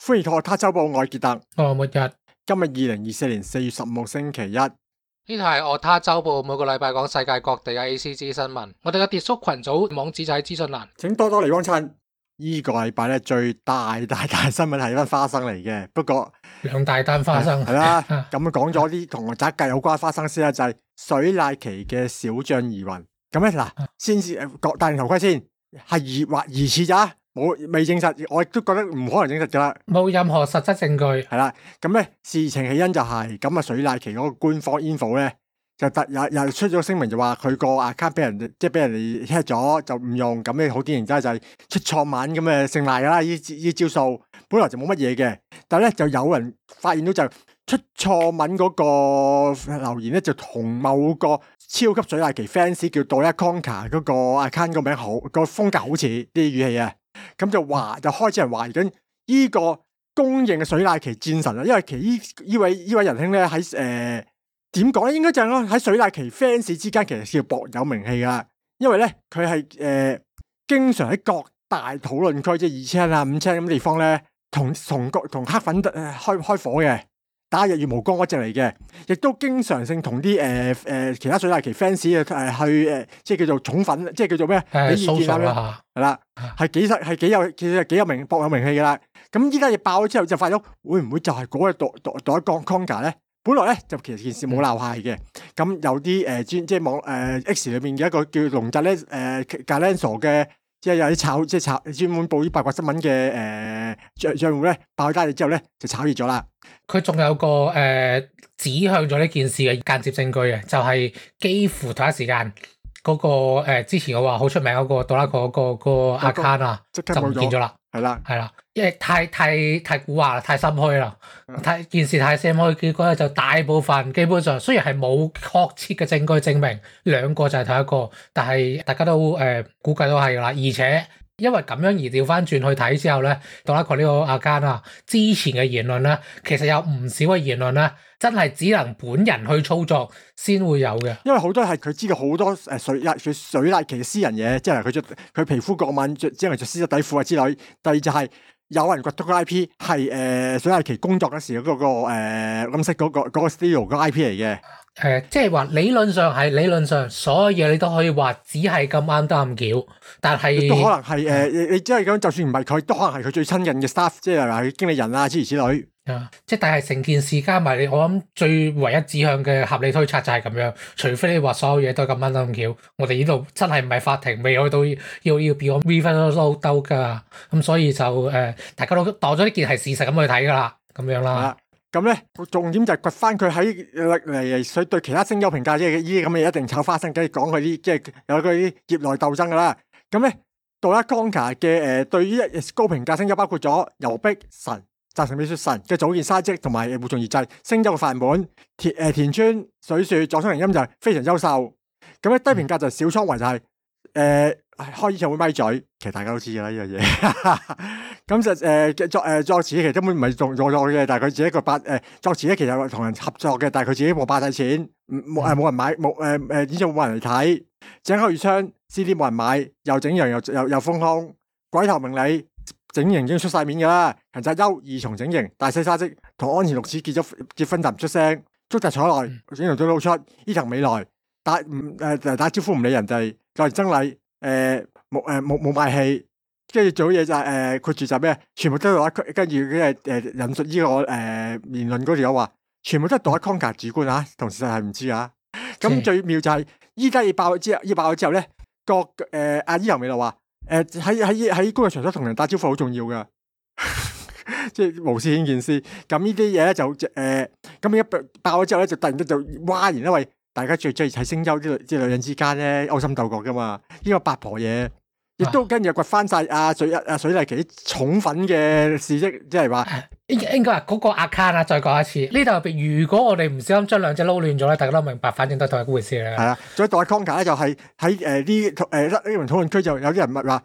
歡迎我他周報，我係傑特。 末日。 今日2024年4月15號星期一。呢度係我他周報，每個禮拜講世界各地嘅 ACG 新聞。我哋嘅 Discord 群組網址就喺資訊欄， 請多多嚟幫襯。呢個禮拜咧最大新聞係一單花生嚟嘅，不過兩大單花生係啦。咁講咗啲同宅計有關花生先啦，就係水瀨奇嘅小將疑雲。咁咧嗱，先至戴定頭盔先，係疑似咋，未證實，我亦都覺得唔可能證實噶啦， 冇任何實質證據。 係啦，咁咧事情起因就係咁啊，水瀨奇嗰個官方 info 咧就又出咗聲明，就話佢個 account 俾人哋 hack 咗，就唔用。咁咧好典型就係出錯文咁嘅姓賴噶啦，呢招數本來就冇乜嘢嘅，但係咧就有人發現到就出錯文嗰個留言咧就同某個超級水瀨奇 fans 叫 Doya Conker 嗰個 account 個名好，個風格好似啲語氣啊，咁就開始人懷疑緊呢個公認嘅水瀨奇戰神啊，因為呢位仁兄咧喺點講咧，應該就係喺水瀨奇 fans 之間其實叫薄有名氣噶，因為咧佢係經常喺各大討論區，即係2千啊、5千咁地方咧，同黑粉開火嘅，打日月無光嗰隻嚟嘅，亦都經常性同啲其他水瀨奇 fans 去即係叫做寵粉，即係叫做咩？俾意見啦，係啦，係幾有薄有名氣噶啦。咁依家嘢爆咗之後，就發現會唔會就係嗰個Doya Conker咧？本來咧就其實件事冇鬧下嘅，咁有啲即係網X 裏面嘅一個叫龍澤咧Galenso 嘅，即係有啲炒專門報啲八卦新聞嘅賬戶咧爆咗單嘢之後咧就炒熱咗啦。 佢仲有個指向咗呢件事嘅間接證據嘅，就係幾乎同一時間嗰個之前我話好出名嗰個Doya嗰個 account 啊，就唔見咗啦。係啦，因為太蠱惑啦，太心虛啦，件事太心虛，結果咧就大部分基本上雖然係冇確切嘅證據證明兩個就係同一個，但係大家都估計都係噶啦，而且因為咁樣而調翻轉去睇之後咧，Doya呢個 account 啊之前嘅言論咧，其實有唔少嘅言論咧，真係只能本人去操作先會有嘅，因為好多係佢知道好多水瀨奇嘅私人嘢，即係佢皮膚過敏，只係着絲質底褲啊之類。第二就係有人掘到個 IP 係水瀨奇工作嗰時嗰個咁識嗰個 studio 個 IP 嚟嘅。即係話理論上所有嘢你都可以話只係咁啱得咁巧，但係都可能係你即係咁，就算唔係佢，都可能係佢最親近嘅 staff， 即係話經理人啊諸如此類。即係但係成件事加埋你，我諗最唯一指向嘅合理推測就係咁樣，除非你話所有嘢都係咁啱得咁巧，我哋呢度真係唔係法庭，未去到要 be on reversal 兜噶，咁所以就大家都當咗呢件係事實咁去睇噶啦，咁樣啦。咁咧重點就係掘翻佢喺嚟水對其他聲優評價，即係呢啲咁嘅嘢一定炒花生，梗係講佢啲即係有嗰啲業內鬥爭噶啦。咁咧Doya Conker嘅對於高評價聲優包括咗由碧神、澤城美雪神嘅早見沙織同埋戶松義祭聲優嘅範本，田村水樹佐倉瑩音就係非常優秀。咁咧低評價就小倉唯就係開演唱會咪嘴，其實大家都知噶啦呢樣嘢。咁就作詞其實根本唔係做嘅，但係佢自己一個作詞咧，其實同人合作嘅，但係佢自己冇霸晒錢，冇人買，演唱會冇人嚟睇。井口裕昌 CD 冇人買，又整樣又封空，鬼頭明里整形已經出晒面噶啦。芹澤優二重整形，大西沙織同安田陸始結婚就唔出聲，竹澤彩奈整容都露出，伊藤美來打招呼唔理人哋，再嚟曾禮冇賣氣，跟住做嘢就係括住就咩，全部都係Doya，跟住引述呢個言論嗰條友話，全部都係Doya Conker主觀啊，同事實係唔知啊。咁最妙就係依家要爆咗之後咧，阿伊藤美來話喺工作場所同人打招呼好重要噶，即係無事顯見事。咁呢啲嘢咧就咁一爆咗之後咧，就突然間就嘩然，因為大家最中意睇聲優啲女人之間咧勾心鬥角噶嘛，呢個八婆嘢，亦都跟住掘翻晒水瀨奇寵粉嘅事蹟，即係話應該話嗰個 account 啊，再講一次，呢度入邊如果我哋唔小心將兩隻撈亂咗咧，大家都明白，反正都係同一回事嚟。係啊，再Doya Conker咧就係喺呢輪討論區就有啲人話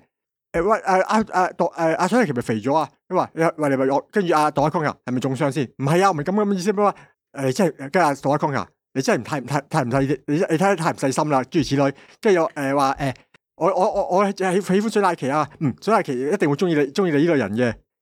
阿水瀨奇咪肥咗啊？佢話喂你咪我，跟住Doya Conker係咪中傷先？唔係啊，唔係咁嘅意思咩？即係跟Doya Conker。你真係太唔細，你睇得太唔細心啦，諸如此類。跟住又話我喜歡水瀨奇啊，水瀨奇一定會中意你呢個人嘅。即係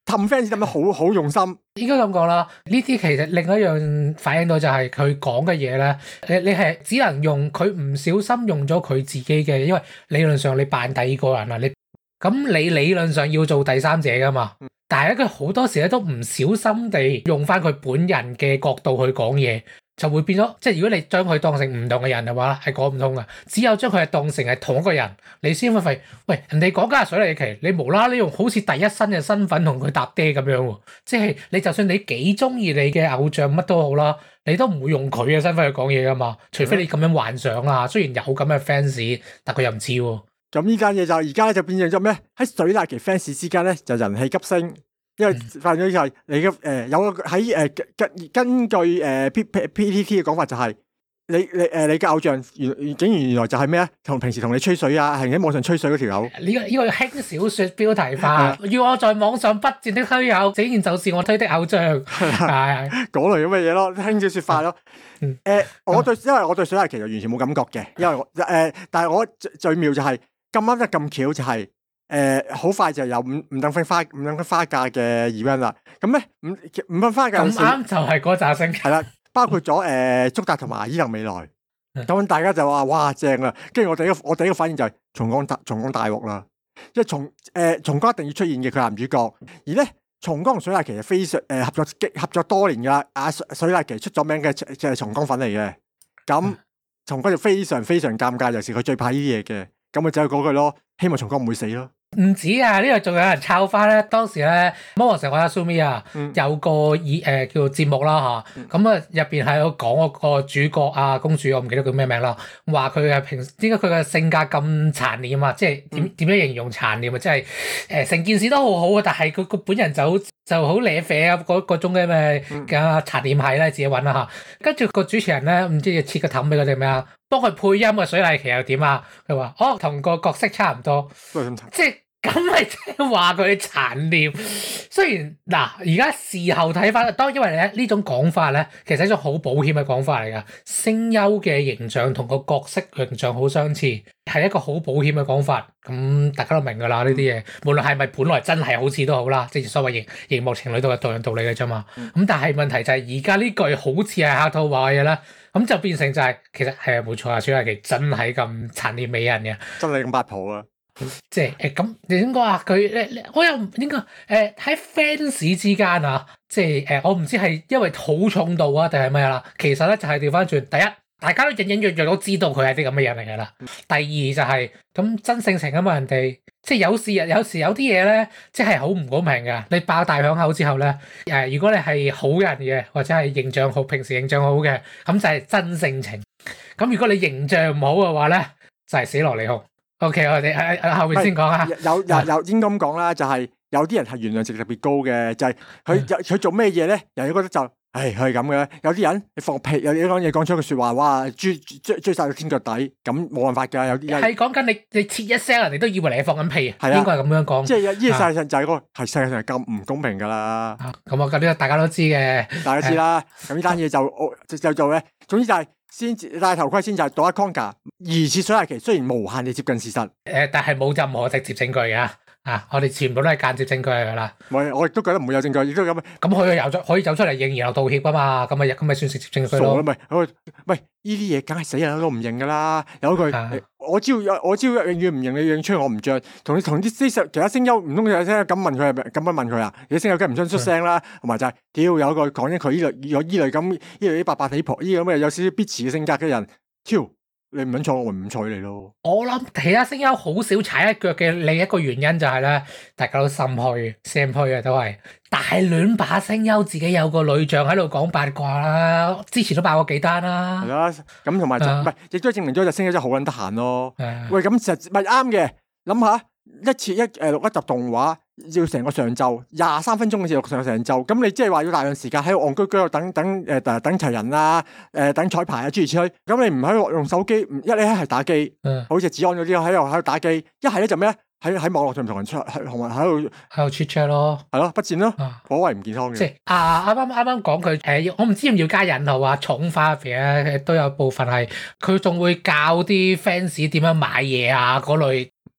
氹 fans 氹得好用心。 應該咁講啦，呢啲其實另一樣反映到就係佢講嘅嘢咧，你係只能用佢唔小心用咗佢自己嘅，因為理論上你扮第二個人啊，咁你理論上要做第三者噶嘛，但係咧佢好多時咧都唔小心地用翻佢本人嘅角度去講嘢。就會變咗，即係如果你將佢當成唔同嘅人嘅話，係講唔通噶。只有將佢係當成係同一個人，你先會發現，喂，人哋講緊係水麗琪，你無啦啦用好似第一身嘅身份同佢搭爹咁樣喎。即係你就算你幾中意你嘅偶像乜都好啦，你都唔會用佢嘅身份去講嘢噶嘛。除非你咁樣幻想啦，雖然有咁嘅 fans，但佢又唔知喎。 咁呢間嘢就而家咧就變成咗咩？喺水麗琪 fans 之間咧就人氣急升。因為發現咗就係你嘅有個喺根據PTT 嘅講法就係你嘅偶像原來就係咩啊？平時同你吹水啊，係喺網上吹水嗰條友。 呢個輕小說標題化，要我在網上不斷的推友，這然就是我推的偶像。係嗰類咁嘅嘢咯，輕小說化咯。因為我對水麗琪就完全冇感覺嘅，因為但係我最妙就係咁啱得咁巧就係。好快就有五等分花嫁嘅 event 啦。咁咧五等花嫁咁啱就係嗰紮星係啦，包括咗竹達同埋伊能未來。咁大家就話哇正啦，跟住我第一個反應就係松岡大鑊啦，因為松岡一定要出現嘅佢男主角，而咧松岡同水麗琪係非常合作多年噶啦。阿水麗琪出咗名嘅就係松岡粉嚟嘅，咁松岡就非常非常尷尬，尤其是佢最怕呢啲嘢嘅，咁咪就係嗰句咯，希望松岡唔會死咯。 唔止啊！呢度仲有人抄翻咧，當時咧魔王城我阿 Sumi 啊，有個叫做節目啦嚇，咁啊入邊係有講個主角啊公主，我唔記得叫咩名啦，話佢係點解佢嘅性格咁殘念啊？即係點樣形容殘念啊？即係成件事都好好啊，但係佢個本人就好瀨啡啊，嗰種嘅咩嘅殘念係咧，自己揾啦嚇。跟住個主持人咧，唔知要切個氹俾佢哋咩啊？幫佢配音嘅水麗琪又點啊？佢話同個角色差唔多，即係。咁咪即係話佢殘念。雖然嗱，而家事後睇翻，因為咧呢種講法咧，其實係一種好保險嘅講法嚟噶。聲優嘅形象同個角色形象好相似，係一個好保險嘅講法。咁大家都明噶啦，呢啲嘢，無論係咪本來真係好似都好啦，即係所謂熒幕情侶都係同樣道理嘅啫嘛。咁但係問題就係而家呢句好似係客套話嘅嘢啦，咁就變成就係其實係冇錯啊，水麗琪真係咁殘念美人嘅， 真係咁八婆啊！ 即係咁，你點講啊？佢我又唔應該喺 fans 之間啊，即係我唔知係因為好重度啊，定係咩啦？其實咧就係調翻轉，第一大家都隱隱約約都知道佢係啲咁嘅人嚟噶啦。第二就係咁真性情啊嘛，人哋即係有時有啲嘢咧，即係好唔公平噶。你爆大響口之後咧，如果你係好人嘅，或者係形象好，平時形象好嘅，咁就係真性情。咁如果你形象唔好嘅話咧，就係死蘿莉控。O.K. 我哋喺後面先講啊。 有應該咁講啦，就係有啲人係原諒值特別高嘅，就係佢做咩嘢咧，人哋覺得就佢係咁嘅。有啲人你放屁，有啲講嘢講出句説話，哇追曬到天腳底，咁冇辦法㗎。有啲人係講緊你切一聲，人哋都以為你係放緊屁， 係啊， 應該係咁樣講。 即係呢個世界上就係世界上係咁唔公平㗎啦。 咁我覺得大家都知嘅， 大家知啦。咁呢單嘢就做咧，總之就係。先戴頭盔先就係Dora Conga疑似水麗琪，雖然無限地接近事實， 但係冇任何直接證據嘅。我哋全部都係間接證據嚟噶啦。 我亦都覺得唔會有證據，亦都咁。咁佢可以走出嚟認然後道歉噶嘛？咁咪算直接證據咯。 喂，呢啲嘢梗係死人都唔認噶啦。有句我只要永遠唔認你認出我唔着，同啲其他聲優唔通有聲咁問佢係咪咁樣問佢啊？有啲聲優梗係唔想出聲啦，同埋就係屌有一個講緊佢依類咁呢類啲白白地婆呢咁嘅有少少 bitch 嘅性格嘅人，挑你唔肯睬我，唔睬你咯。我諗其他聲優好少踩一腳嘅另一個原因就係咧，大家都心虛嘅都係大亂把聲優自己有個女將喺度講八卦啦，之前都爆過幾單啦。 係啦，咁同埋就唔係，亦都證明咗隻聲優真係好撚得閒咯。喂，咁實咪啱嘅，諗下。錄一集動畫要成個上晝23分鐘嘅時錄成晝，咁你即係話要大量時間喺度戇居居度等齊人啊，等彩排啊諸如此類，咁你唔喺度用手機，你係打機，好似子安嗰啲喺度打機，一係咧就咩咧喺網絡上同人出，同埋喺度 chat chat 咯，係咯，不戰咯，頗為唔健康嘅。即係啱啱講佢我唔知要唔要加引號啊，寵花肥咧都有部分係佢仲會教啲 fans 點樣買嘢啊嗰類。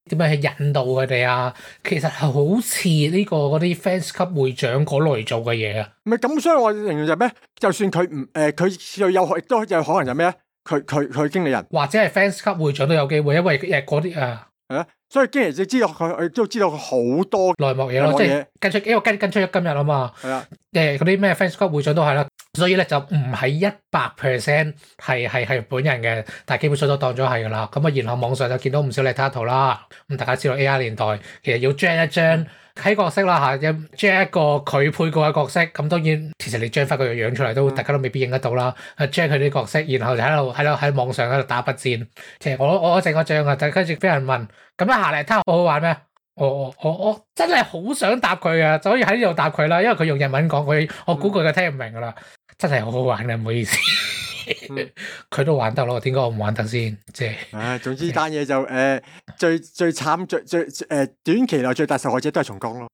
點樣去引導佢哋啊？其實係好似呢個嗰啲 fans 級會長嗰類做嘅嘢啊。 唔係咁，所以我形容就咩？就算佢唔佢又有亦都有可能就咩？佢經理人或者係 fans 級會長都有機會，因為嗰啲係啊，所以經理人就知道佢都知道佢好多內幕嘢咯，即係因為跟出咗今日啊嘛。 係啊， 嗰啲咩 fans 級會長都係啦，所以咧就唔係100% 係本人嘅，但係基本上都當咗係噶啦。咁啊，然後網上就見到唔少你睇圖啦。咁大家知道 AR 年代其實要 gen 一 gen 喺角色啦嚇，將一個佢配過嘅角色，咁當然其實你將翻佢個樣出嚟都大家都未必認得到啦。將佢啲角色，然後就喺網上喺度打筆戰。其實我整個張啊，就跟住俾人問，咁一下嚟睇下好好玩咩？我真係好想答佢啊，就可以喺呢度答佢啦，因為佢用日文講，我估佢聽唔明噶啦，真係好好玩嘅，唔好意思。佢都玩得咯，點解我唔玩得先？即係， 總之單嘢就最慘短期內最大受害者都係松江咯。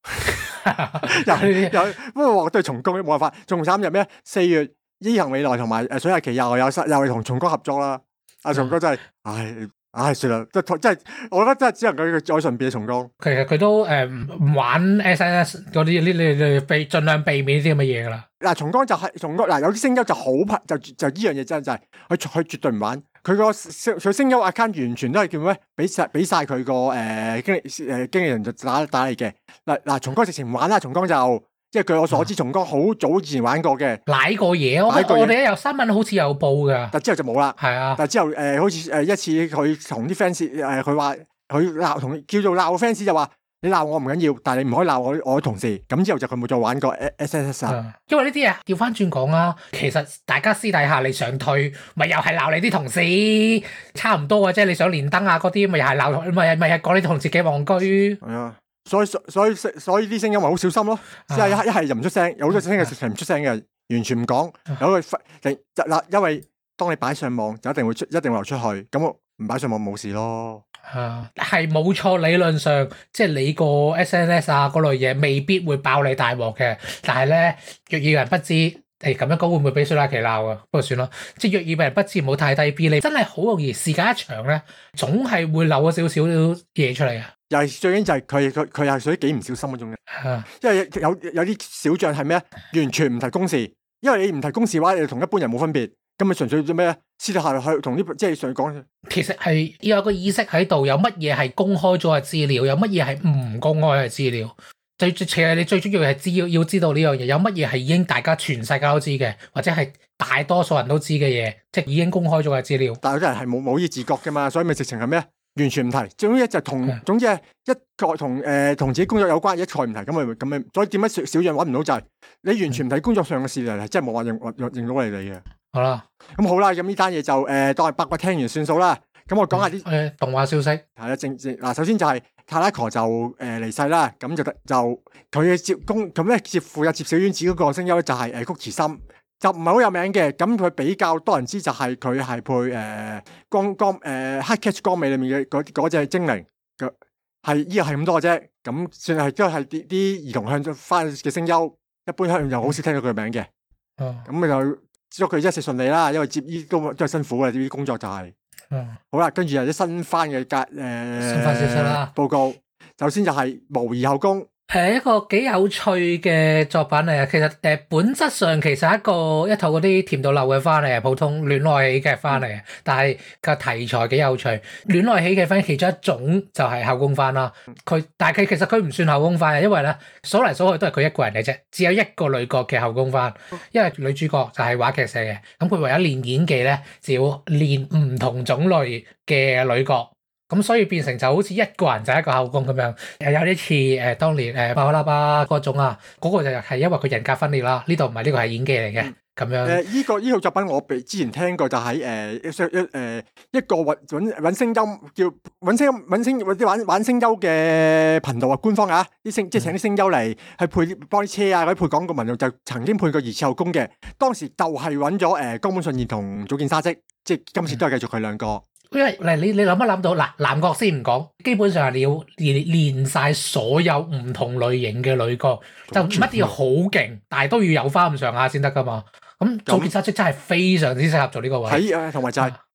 不過都係松江冇辦法，仲慘就咩？4月伊行未來同埋水下期又係同松江合作啦。阿松江真係，算啦，真係，我覺得真係只能夠再順便松江。 其實佢都唔玩 SNS 嗰啲，你盡量避免呢啲咁嘅嘢噶啦。 嗱，松江就係松江，嗱有啲聲優就好就呢樣嘢真係佢絕對唔玩，佢聲優 account 完全都係叫咩？俾晒佢個經理人就打嚟嘅。嗱松江直情唔玩啦，松江就。即係據我所知，松江好早以前玩過嘅， 舐過嘢，我哋有新聞好似有報㗎， 但之後就冇啦。 係啊， 但之後好似一次佢同啲 fans 佢話佢鬧叫做鬧 fans 就話你鬧我唔緊要，但係你唔可以鬧我同事。咁之後就佢冇再玩過 SNS 啊。 因為呢啲嘢調翻轉講啊，其實大家私底下你想退，咪又係鬧你啲同事，差唔多嘅啫。你想連登啊嗰啲，咪又係鬧，咪係講你同事幾戇居。 係啊。所以啲聲音咪好小心咯，即係一係就唔出聲，有好多聲嘅直情唔出聲嘅，完全唔講。有個嗱，因為當你擺上網就一定會流出去，咁我唔擺上網冇事咯。 係冇錯，理論上即係你個 SNS 啊嗰類嘢未必會爆你大鑊嘅，但係咧若有人不知，咁樣講會唔會俾水拉奇鬧啊？不過算啦，即係若有人不知，唔好太低 B，你真係好容易時間一長咧，總係會漏咗少少嘢出嚟啊！ 又係最緊就係佢係屬於幾唔小心嗰種嘅，因為有啲小將係咩？完全唔提公事，因為你唔提公事嘅話，你同一般人冇分別，咁咪純粹做咩？私底下去同啲即係上講。其實係要有個意識喺度，有乜嘢係公開咗嘅資料，有乜嘢係唔公開嘅資料。其實你最主要係要知道呢樣嘢，有乜嘢係已經大家全世界都知嘅，或者係大多數人都知嘅嘢，即係已經公開咗嘅資料。但係有啲人係冇呢自覺嘅嘛，所以咪直情係咩？完全唔提，總之就總之係一個同自己工作有關一概唔提，咁咪，所以點解小樣揾唔到就係你完全唔睇工作上嘅事嚟，真係冇話認到你嘅。好啦，咁呢單嘢就當係八卦聽完算數啦。咁我講下啲動畫消息。係啦，首先就係卡拉科就離世啦，咁就佢嘅接負責接小丸子嗰個聲優咧就係菊池心。就唔係好有名嘅，咁佢比較多人知就係佢係配黑 catch 光尾裏面嘅嗰隻精靈嘅，係咁多嘅啫。咁算係都係啲兒童向翻嘅聲優，一般向又好少聽到佢嘅名嘅。咁咪就祝佢一切順利啦，因為接呢都係辛苦嘅呢啲工作就係。好啦，跟住有啲新番嘅新番消息啦，報告。首先就係無疑後宮。係一個幾有趣嘅作品嚟啊！其實本質上其實係一套嗰啲甜到漏嘅番嚟，普通戀愛喜劇番嚟，但係個題材幾有趣。戀愛喜劇番其中一種就係後宮番啦。但係其實佢唔算後宮番嘅，因為咧數嚟數去都係佢一個人嘅啫，只有一個女角嘅後宮番。因為女主角就係話劇社嘅，咁佢為咗練演技咧，就要練唔同種類嘅女角。咁所以變成就好似一個人就一個後宮咁樣，有啲似當年巴巴拉巴嗰種啊，嗰個就係因為佢人格分裂啦。呢度唔係，呢個係演技嚟嘅咁樣。呢套作品我之前聽過，就喺一個揾聲優叫玩聲優嘅頻道啊，官方啊，即係請啲聲優嚟去幫啲車啊嗰啲配廣告文用，就曾經配過疑似後宮嘅。當時就係揾咗岡本信彥同早見沙織，即係今次都係繼續佢兩個。因為你諗一諗到嗱，男角先唔講，基本上係你要練晒所有唔同類型嘅女角，就唔一定要好勁，但係都要有翻咁上下先得噶嘛。咁早見沙織真係非常之適合做呢個位。同埋就係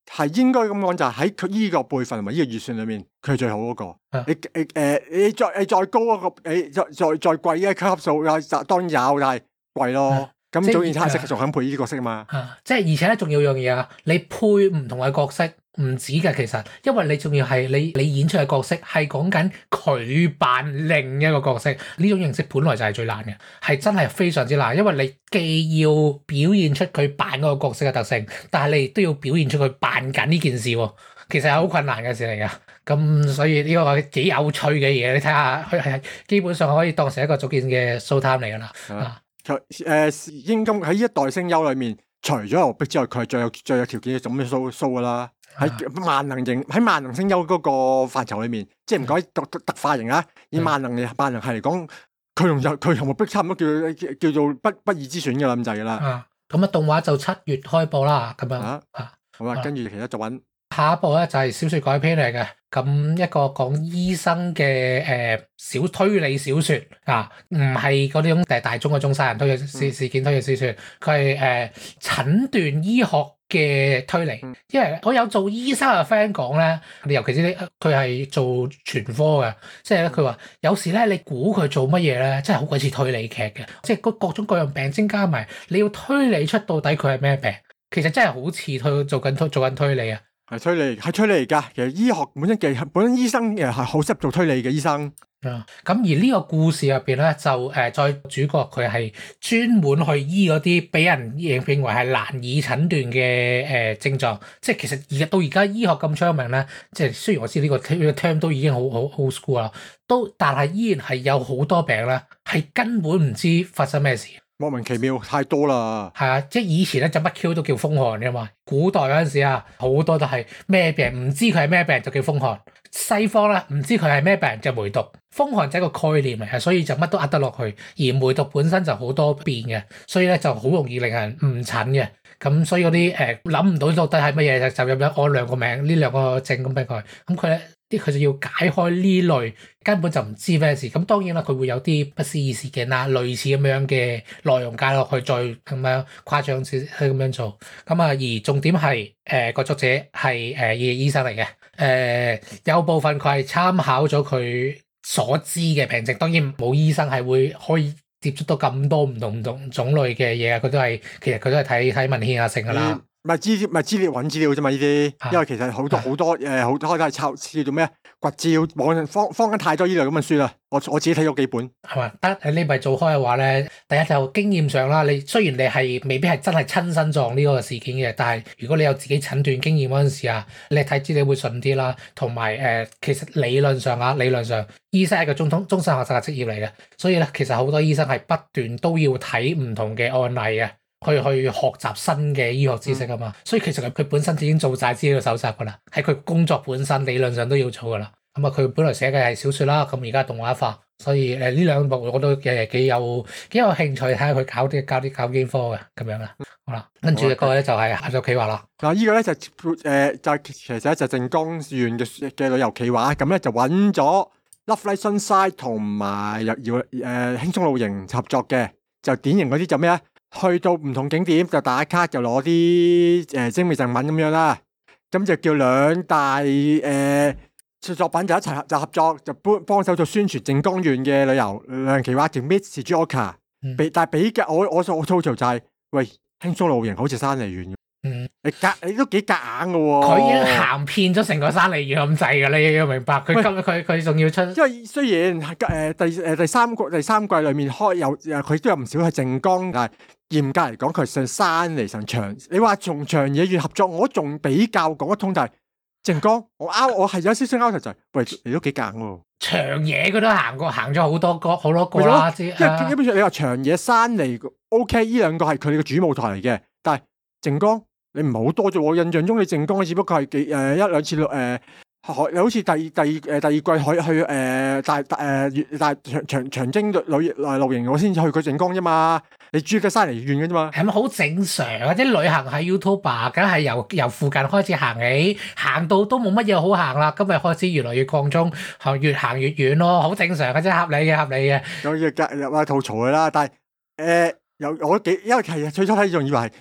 係應該咁講，就係喺佢依個輩份同埋依個預算裏面，佢係最好嗰個。你再高一個，你再貴嘅級數有，當然有，但係貴咯。咁早前黑色仲肯配呢啲角色嘛？ 即係而且咧，仲有樣嘢啊！你配唔同嘅角色唔止嘅，其實因為你仲要係你演出嘅角色係講緊佢扮另一個角色，呢種形式本來就係最難嘅，係真係非常之難，因為你既要表現出佢扮嗰個角色嘅特性，但係你亦都要表現出佢扮緊呢件事喎。其實係好困難嘅事嚟噶，咁所以呢個係幾有趣嘅嘢，你睇下佢係基本上可以當成一個逐漸嘅 show time 嚟噶啦。 應該喺呢一代聲優裏面，除咗牛逼之外，佢係最有條件做咩 show 噶啦。喺萬能聲優嗰個範疇裏面，即係唔講特化型啊，以萬能係嚟講，佢同牛逼差唔多叫做不二之選噶啦咁滯噶啦。 咁動畫就7月開播啦，咁樣好啦，跟住其他作品。 下一部咧就係小說改編嚟嘅，咁一個講醫生嘅小推理小說啊，唔係嗰啲咁大眾嘅殺人推理事件推理小說，佢係診斷醫學嘅推理。因為我有做醫生嘅 friend 講咧，尤其是佢係做全科嘅，即係咧佢話有時咧你估佢做乜嘢咧，真係好鬼似推理劇嘅，即係各種各樣病徵加埋，你要推理出到底佢係咩病，其實真係好似做緊推理啊！ 係推理嚟噶，其實醫學本身醫生係好適合做推理嘅醫生。 咁而呢個故事入邊咧，就再主角佢係專門去醫嗰啲俾人認為係難以診斷嘅症狀，即係其實到而家醫學咁昌明咧，即係雖然我知呢個 term 都已經好 old school 啦，但係依然係有好多病咧係根本唔知發生咩事。 莫名其妙太多啦， 係啊，即係以前咧就乜 Q 都叫風寒嘅嘛。古代嗰陣時啊，好多都係咩病唔知佢係咩病就叫風寒。西方咧唔知佢係咩病就梅毒。風寒就係一個概念嚟嘅，所以就乜都呃得落去。而梅毒本身就好多變嘅，所以咧就好容易令人誤診嘅。咁所以嗰啲諗唔到到底係乜嘢就咁樣按兩個名呢兩個症咁俾佢。咁佢咧佢就要解開呢類根本就唔知咩事。咁當然啦，佢會有啲不思議事件啦，類似咁樣嘅內容加落去，再咁樣誇張少少咁樣做。咁啊，而重點係個作者係醫生嚟嘅。有部分佢係參考咗佢所知嘅病症，當然冇醫生係可以接觸到咁多唔同種類嘅嘢啊！佢都係其實佢都係睇文獻啊成噶啦。 咪資料揾資料啫嘛呢啲，因為其實好多好多都係抄叫做咩掘照，網上坊間太多呢類咁嘅書啦。我自己睇咗幾本，係嘛？ 得你咪做開嘅話咧，第一就經驗上啦，你雖然你係未必係真係親身撞呢個事件嘅，但係如果你有自己診斷經驗嗰陣時啊，你睇資料會順啲啦。同埋其實理論上醫生係一個終身學習嘅職業嚟嘅，所以咧其實好多醫生係不斷都要睇唔同嘅案例嘅。去學習新嘅醫學知識啊嘛，所以其實佢本身已經做晒資料搜集噶啦，喺佢工作本身理論上都要做噶啦。咁啊，佢本來寫嘅係小說啦，咁而家動畫化，所以呢兩部我都幾有興趣睇下佢搞經科嘅咁樣啦。好啦，跟住個咧就係下集企劃啦。 嗱，呢個咧就其實就靜岡縣嘅旅遊企劃，咁咧就揾咗 Love Light Sunshine 同埋輕鬆露營合作嘅，就典型嗰啲就咩啊？去到唔同景點就打卡，就攞啲精美贈品咁樣啦，咁就叫兩大作品就一齊就合作，就幫手做宣傳靜岡縣嘅旅遊旅行企劃，叫 Meet Shizuoka。但係比較我吐槽就係，喂，輕鬆露營好似山梨縣，你都幾夾硬噶喎。 佢已經行遍咗成個山梨縣咁滯噶，你要明白。佢仲要出， 因為雖然第三季裏面佢都有唔少係靜岡，但係嚴格嚟講，佢上山嚟上長。你話從長野縣合作，我仲比較講得通，但係靜岡，我係有少少拗頭就係，喂，你都幾硬喎。長野佢都行咗好多個啦， 因為基本上你話長野山嚟 OK， 呢兩個係佢哋嘅主舞台嚟嘅，但係靜岡你唔係好多啫。我印象中你靜岡只不過係一兩次你好似第二季去大長征露營，我先至去過靜岡啫嘛。你住嘅山梨縣嘅啫嘛， 係咪好正常啊？啲旅行係 YouTuber，梗係由附近開始行起，行到都冇乜嘢好行啦，咁咪開始越來越擴充，越行越遠咯，好正常嘅啫，合理嘅。 有嘢入吐槽佢啦，但係我都幾，因為其實最初睇仲以為係，咦，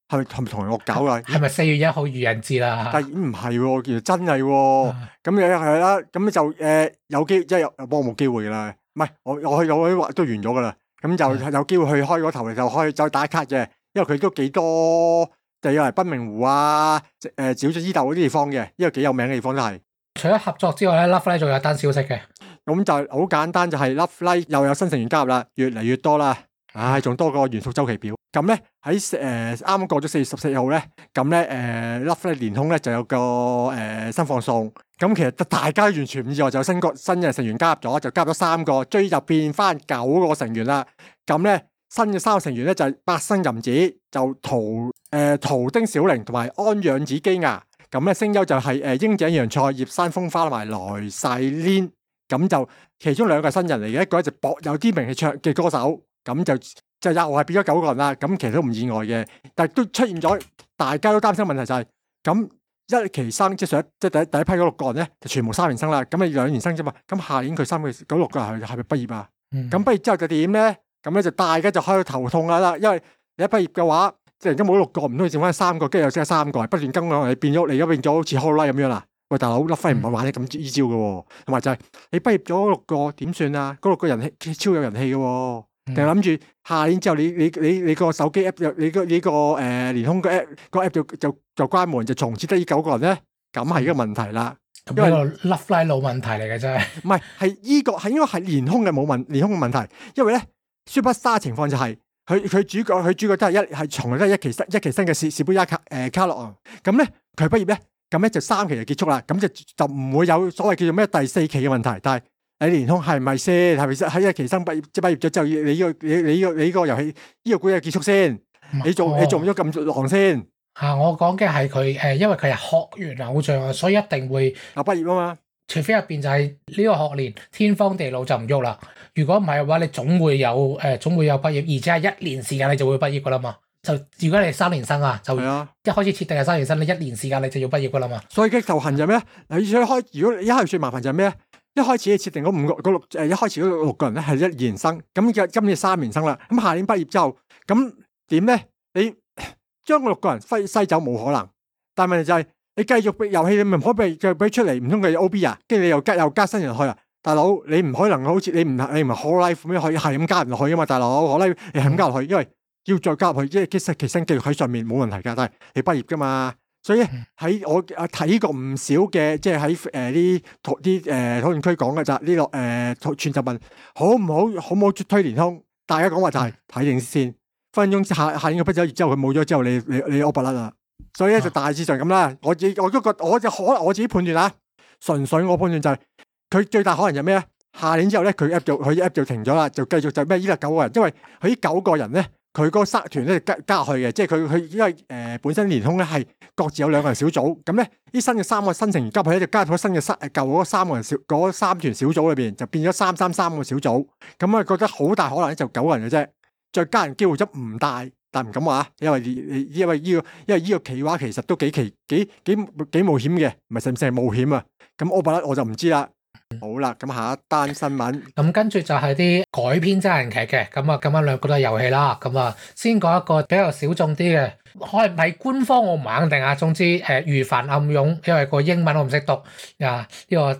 係咪同人惡搞㗎？ 係咪4月1號愚人節啦？ 但係唔係喎，其實真係喎。咁又係啦，咁就有機即係幫我冇機會㗎啦。唔係我去到都完咗㗎啦。咁就有機會去開嗰頭就可以再打卡嘅，因為佢都幾多就有嚟賓明湖啊、沼澤伊豆嗰啲地方嘅，因為幾有名嘅地方都係。 除咗合作之外咧，Lovelight 仲有單消息嘅。 咁就好簡單，就係 Lovelight 又有新成員加入啦，越嚟越多啦。唉，仲多個元素週期表。咁咧喺啱啱過咗4月14號咧，咁咧Lovelight 年空咧就有個新放送。咁其實大家完全唔意外，就有新嘅成員加入咗，就加入咗3個，追就變翻9個成員啦。咁咧新嘅3個成員咧就係八生吟子，就圖丁小玲同埋安養子基亞。咁咧聲優就係櫻井洋菜、葉山風花同埋來世蓮。咁就其中2個係新人嚟嘅，一個就薄有啲名氣唱嘅歌手。咁就又係變咗9個人啦。咁其實都唔意外嘅，但係都出現咗大家都擔心問題就係咁。一期生即係第一批嗰6個人咧，就全部3年生啦。咁你2年生啫嘛。咁下年佢6個人係咪畢業啊？咁畢業之後就點咧？咁咧就大家就開始頭痛啦。因為你一畢業嘅話，即係而家冇6個，唔通剩翻3個，跟住又剩3個，不斷更換，你變咗好似 Hololive 咁樣啦。喂，大佬，Lovelight唔係玩得咁依招嘅喎。同埋就係你畢業咗6個點算啊？嗰6個人氣超有人氣嘅喎。定係諗住下年之後你個手機 app 你個年空個 app 就關門，就從此得呢9個人咧，咁係一個問題啦。 因為 Lovelight 老問題嚟嘅真係， 唔係應該係年空嘅問題，因為咧 Superstar 情況就係佢主角都係從來都係一期新嘅士杯卡洛昂。咁咧佢畢業咧，咁咧就3期就結束啦，咁就唔會有所謂叫做咩第4期嘅問題，但係。你年空係咪先？係咪喺一期生畢業咗之後，你呢個遊戲呢個故事結束先？你做唔咗咁狼先？ 我講嘅係佢因為佢係學園偶像啊，所以一定會畢業啊嘛。除非入邊就係呢個學年天荒地老就唔喐啦。如果唔係嘅話，你總會有畢業，而且係1年時間你就會畢業噶啦嘛。就如果你3年生啊，就一開始設定係3年生，你1年時間你就要畢業噶啦嘛。所以嘅頭痕就咩？如果你一開始最麻煩就係咩？一開始你設定嗰一開始嗰6個人咧係1年生，咁今年3年生啦，咁下年畢業之後，咁點咧？你將嗰6個人篩走冇可能，但係問題就係你繼續遊戲，你咪唔可以俾出嚟，唔通佢 OB 啊？跟住你又加新人去啊？大佬，你唔可能好似你唔係 Hololive 咁樣可以係咁加人落去啊嘛？大佬，Hololive你係咁加落去，因為要再加入去，即係其實繼續喺上面冇問題㗎，但係你畢業㗎嘛。所以喺我睇過唔少嘅，即係喺啲討論區講嘅就係呢個全集問好唔好推年空？大家講話就係睇定先，分分鐘下年嘅畢咗業之後佢冇咗之後，你屙白甩啦。所以咧就大致上咁啦。我自己判斷啊，純粹我判斷就係佢最大可能就咩咧？下年之後咧佢 app 就停咗啦，就繼續就咩？依家9個人，因為佢呢9個人咧。佢嗰個沙團咧加入去嘅，即係佢因為本身年空咧係各自有2個人小組，咁咧啲新嘅3個新成員加入去咧就加入咗新嘅舊嗰3個人嗰3團小組裏邊，就變咗3個小組，咁啊覺得好大可能咧就9個人嘅啫，再加人機會就唔大，但唔敢話，因為呢個企劃其實都幾冒險嘅，唔係甚至係冒險啊，咁我就唔知啦。好啦，咁下一單新聞，咁跟住就係啲改編真人劇嘅，咁啊今晚2個都係遊戲啦，咁啊先講一個比較小眾啲嘅，係唔係官方我唔肯定啊，總之御凡暗湧，因為個英文我唔識讀啊，呢個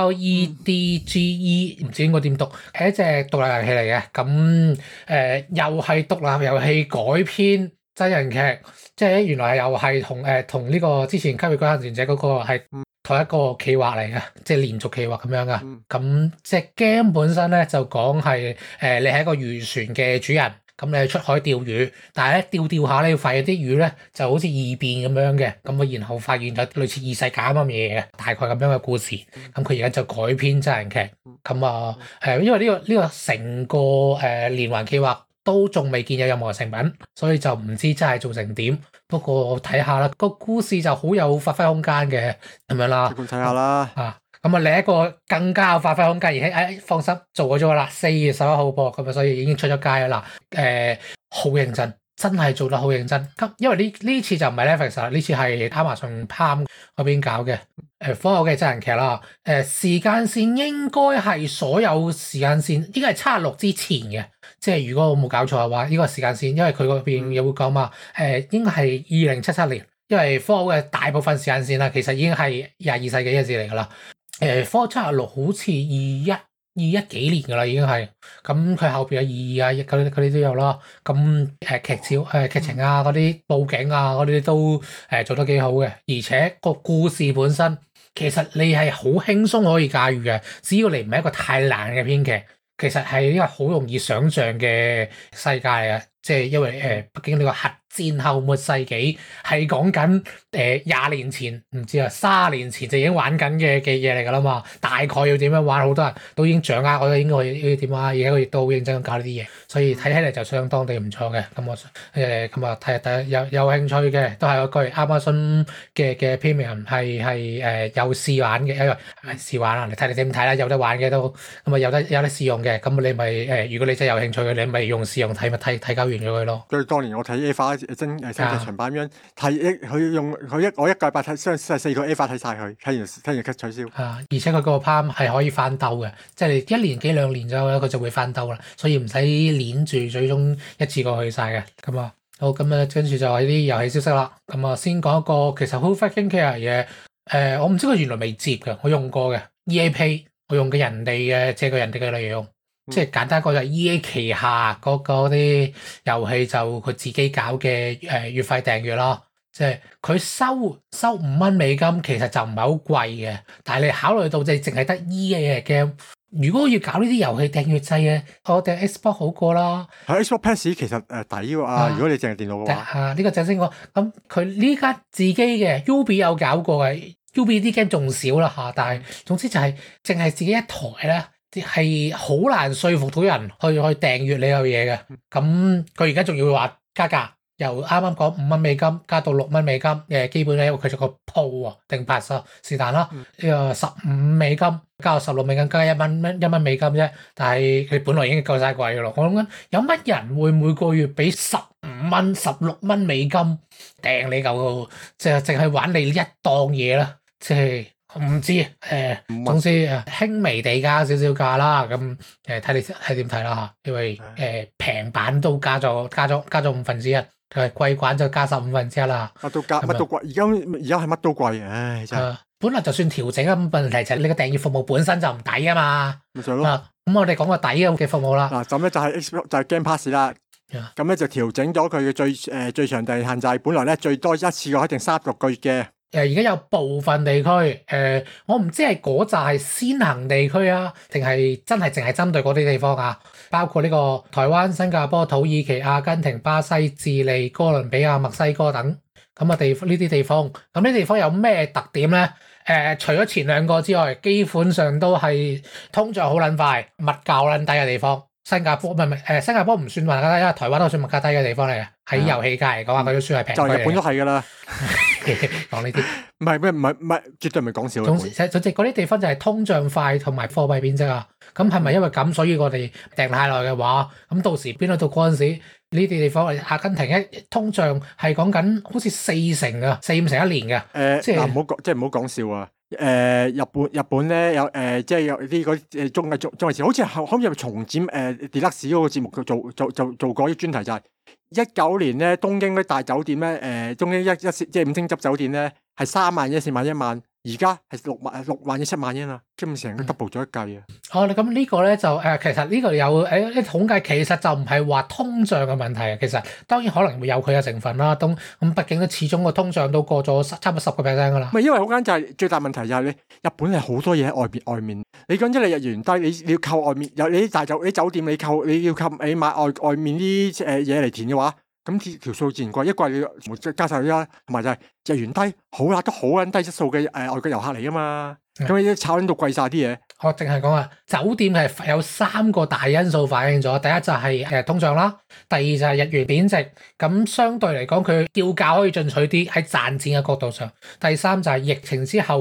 DREDGE 唔知應該點讀，係一隻獨立遊戲嚟嘅，咁又係獨立遊戲改編真人劇，即係原來又係同呢個之前《吸血鬼幸存者》嗰個係同一個企劃嚟嘅，即係連續企劃咁樣噶。咁即係 game 本身咧就講係你係一個漁船嘅主人，咁你去出海釣魚，但係咧釣下咧要發現啲魚咧就好似異變咁樣嘅，咁啊然後發現咗類似異世界咁嘅嘢嘅，大概咁樣嘅故事。咁佢而家就改編真人劇，咁啊因為呢個成個連環企劃都仲未見有任何成品，所以就唔知真係做成點。不過睇下啦，個故事就好有發揮空間嘅咁樣啦。睇下啦。咁啊另一個更加有發揮空間，而且放心做咗啦，4月11號噃，咁啊所以已經出咗街啦。好認真， 真係做得好認真。因為呢次就唔係 Netflix 啦，呢次係 Amazon Prime 嗰邊搞嘅。科學嘅真人劇啦。時間線應該係所有時間線應該係76之前嘅，即係如果我冇搞錯嘅話，呢個時間線，因為佢嗰邊有會講嘛，應該係2077年，因為科學嘅大部分時間線啦，其實已經係22世紀嘅事嚟㗎啦。科學76好似21幾年㗎啦，已經係咁，佢後邊有22啊，嗰啲都有啦。咁劇情啊，嗰啲佈景啊，嗰啲都做得幾好嘅，而且個故事本身其實你係好輕鬆可以駕馭嘅，只要你唔係一個太難嘅編劇，其實係一個好容易想像嘅世界嚟嘅。即係因為畢竟呢個核戰後末世紀係講緊20年前，唔知啊30年前就已經玩緊嘅嘢嚟㗎啦嘛。大概要點樣玩，好多人都已經掌握，我覺得應該要點啊。而家佢亦都好認真咁搞呢啲嘢，所以睇起嚟就相當地唔錯嘅。咁我咁啊睇有興趣嘅都係嗰句 Amazon 嘅 Premium 係有試玩嘅，因為試玩啊，你睇你點睇啦，有得玩嘅都咁啊有得試用嘅，咁你咪如果你真係有興趣嘅，你咪用試用睇咪睇交完咗佢咯。 對，當年我睇 A 化真劇場版咁樣睇，我一個禮拜睇4個 A 化睇晒佢，睇完 cut 取消。 而且佢個 Prime 係可以翻兜嘅，即係1年幾2年之後咧，佢就會翻兜啦，所以唔使鏈住最終一次過去晒嘅。咁啊，好，咁啊，跟住就係啲遊戲消息啦。咁啊，先講一個其實好 fucking care 嘢。我唔知佢原來未接嘅，我用過嘅 EA Play， 我用嘅人哋嘅借個人哋嘅嚟用。即係簡單講就係 EA 旗下嗰啲遊戲就佢自己搞嘅月費訂閱咯，即係佢收$5，其實就唔係好貴嘅。但係你考慮到即係淨係得 EA 嘅 game，如果要搞呢啲遊戲訂閱制嘅，我哋 Xbox 好過啦。 Xbox Pass 其實抵喎，如果你淨係電腦嘅話。 呢個正先講，咁佢呢家自己嘅 Ubi 有搞過嘅，Ubi 啲 game 仲少啦嚇，但係總之就係淨係自己一台咧。係好難說服到人去訂閱你有嘢嘅，咁佢而家仲要話加價，由啱啱講$5加到$6，基本咧因為佢做個鋪啊定拍攝是但啦，呢個$15加到$16加$1啫，但係佢本來已經夠晒貴嘅咯。我諗緊有乜人會每個月俾$15、$16訂你嚿，即係淨係玩你一檔嘢啦，即係。唔知總之輕微地加少少價啦，咁睇你係點睇啦嚇，因為平版都加咗1/5，佢貴版就加1/15啦。乜都貴，而家係乜都貴，唉真係。 本來就算調整啊，問題就係你個訂閱服務本身就唔抵啊嘛。 咪就係咯。 咁我哋講個抵嘅服務啦。 嗱，咁咧就係 Game Pass 啦。咁咧就調整咗佢嘅最長訂閱限制，本來咧最多一次過一定36個月嘅。 而家有部分地區，我唔知係嗰扎係先行地區啊，定係真係淨係針對嗰啲地方啊？包括呢個台灣、新加坡、土耳其、阿根廷、巴西、智利、哥倫比亞、墨西哥等咁嘅呢啲地方。咁呢啲地方有咩特點咧？除咗前兩個之外，基本上都係通脹好撚快、物價好撚低嘅地方。新加坡新加坡唔算物價低，因為台灣都算物價低嘅地方嚟嘅。喺遊戲界嚟講話，佢都算係平。 就日本都係㗎啦。 講呢啲唔係，絕對唔係講笑。 總之嗰啲地方就係通脹快同埋貨幣貶值啊。咁係咪因為咁，所以我哋訂太耐嘅話，咁到時邊度到嗰陣時，呢啲地方阿根廷通脹係講緊好似4成啊，4-5成一年嘅。 即係唔好講笑啊！日本咧有即係有啲嗰啲綜藝好似係重剪Deluxe 嗰個節目做過啲專題，就係19年咧東京嗰啲大酒店咧東京即係5星級酒店咧係3萬1、4萬1萬，而家係6萬1、7萬1啦，基本成個 double 咗一計啊！ 咁呢個咧就其實呢個有啲統計，其實就唔係話通脹嘅問題啊。其實當然可能會有佢嘅成分啦。咁畢竟都始終個通脹都過咗差唔多10%㗎啦。 唔係因為好簡單，就係最大問題就係你日本係好多嘢喺外面。你講真，你日元低，你要靠外面有你啲酒店，你要靠你買外面啲嘢嚟填嘅話。咁條數自然貴，一貴你加晒佢啦，同埋就係日元低，都好撚低質素嘅外國遊客嚟噶嘛，咁你炒撚到貴晒啲嘢。 我淨係講啊，酒店係有3個大因素反映咗，第一就係通脹啦，第二就係日元貶值，咁相對嚟講佢叫價可以進取啲喺賺錢嘅角度上，第三就係疫情之後啊。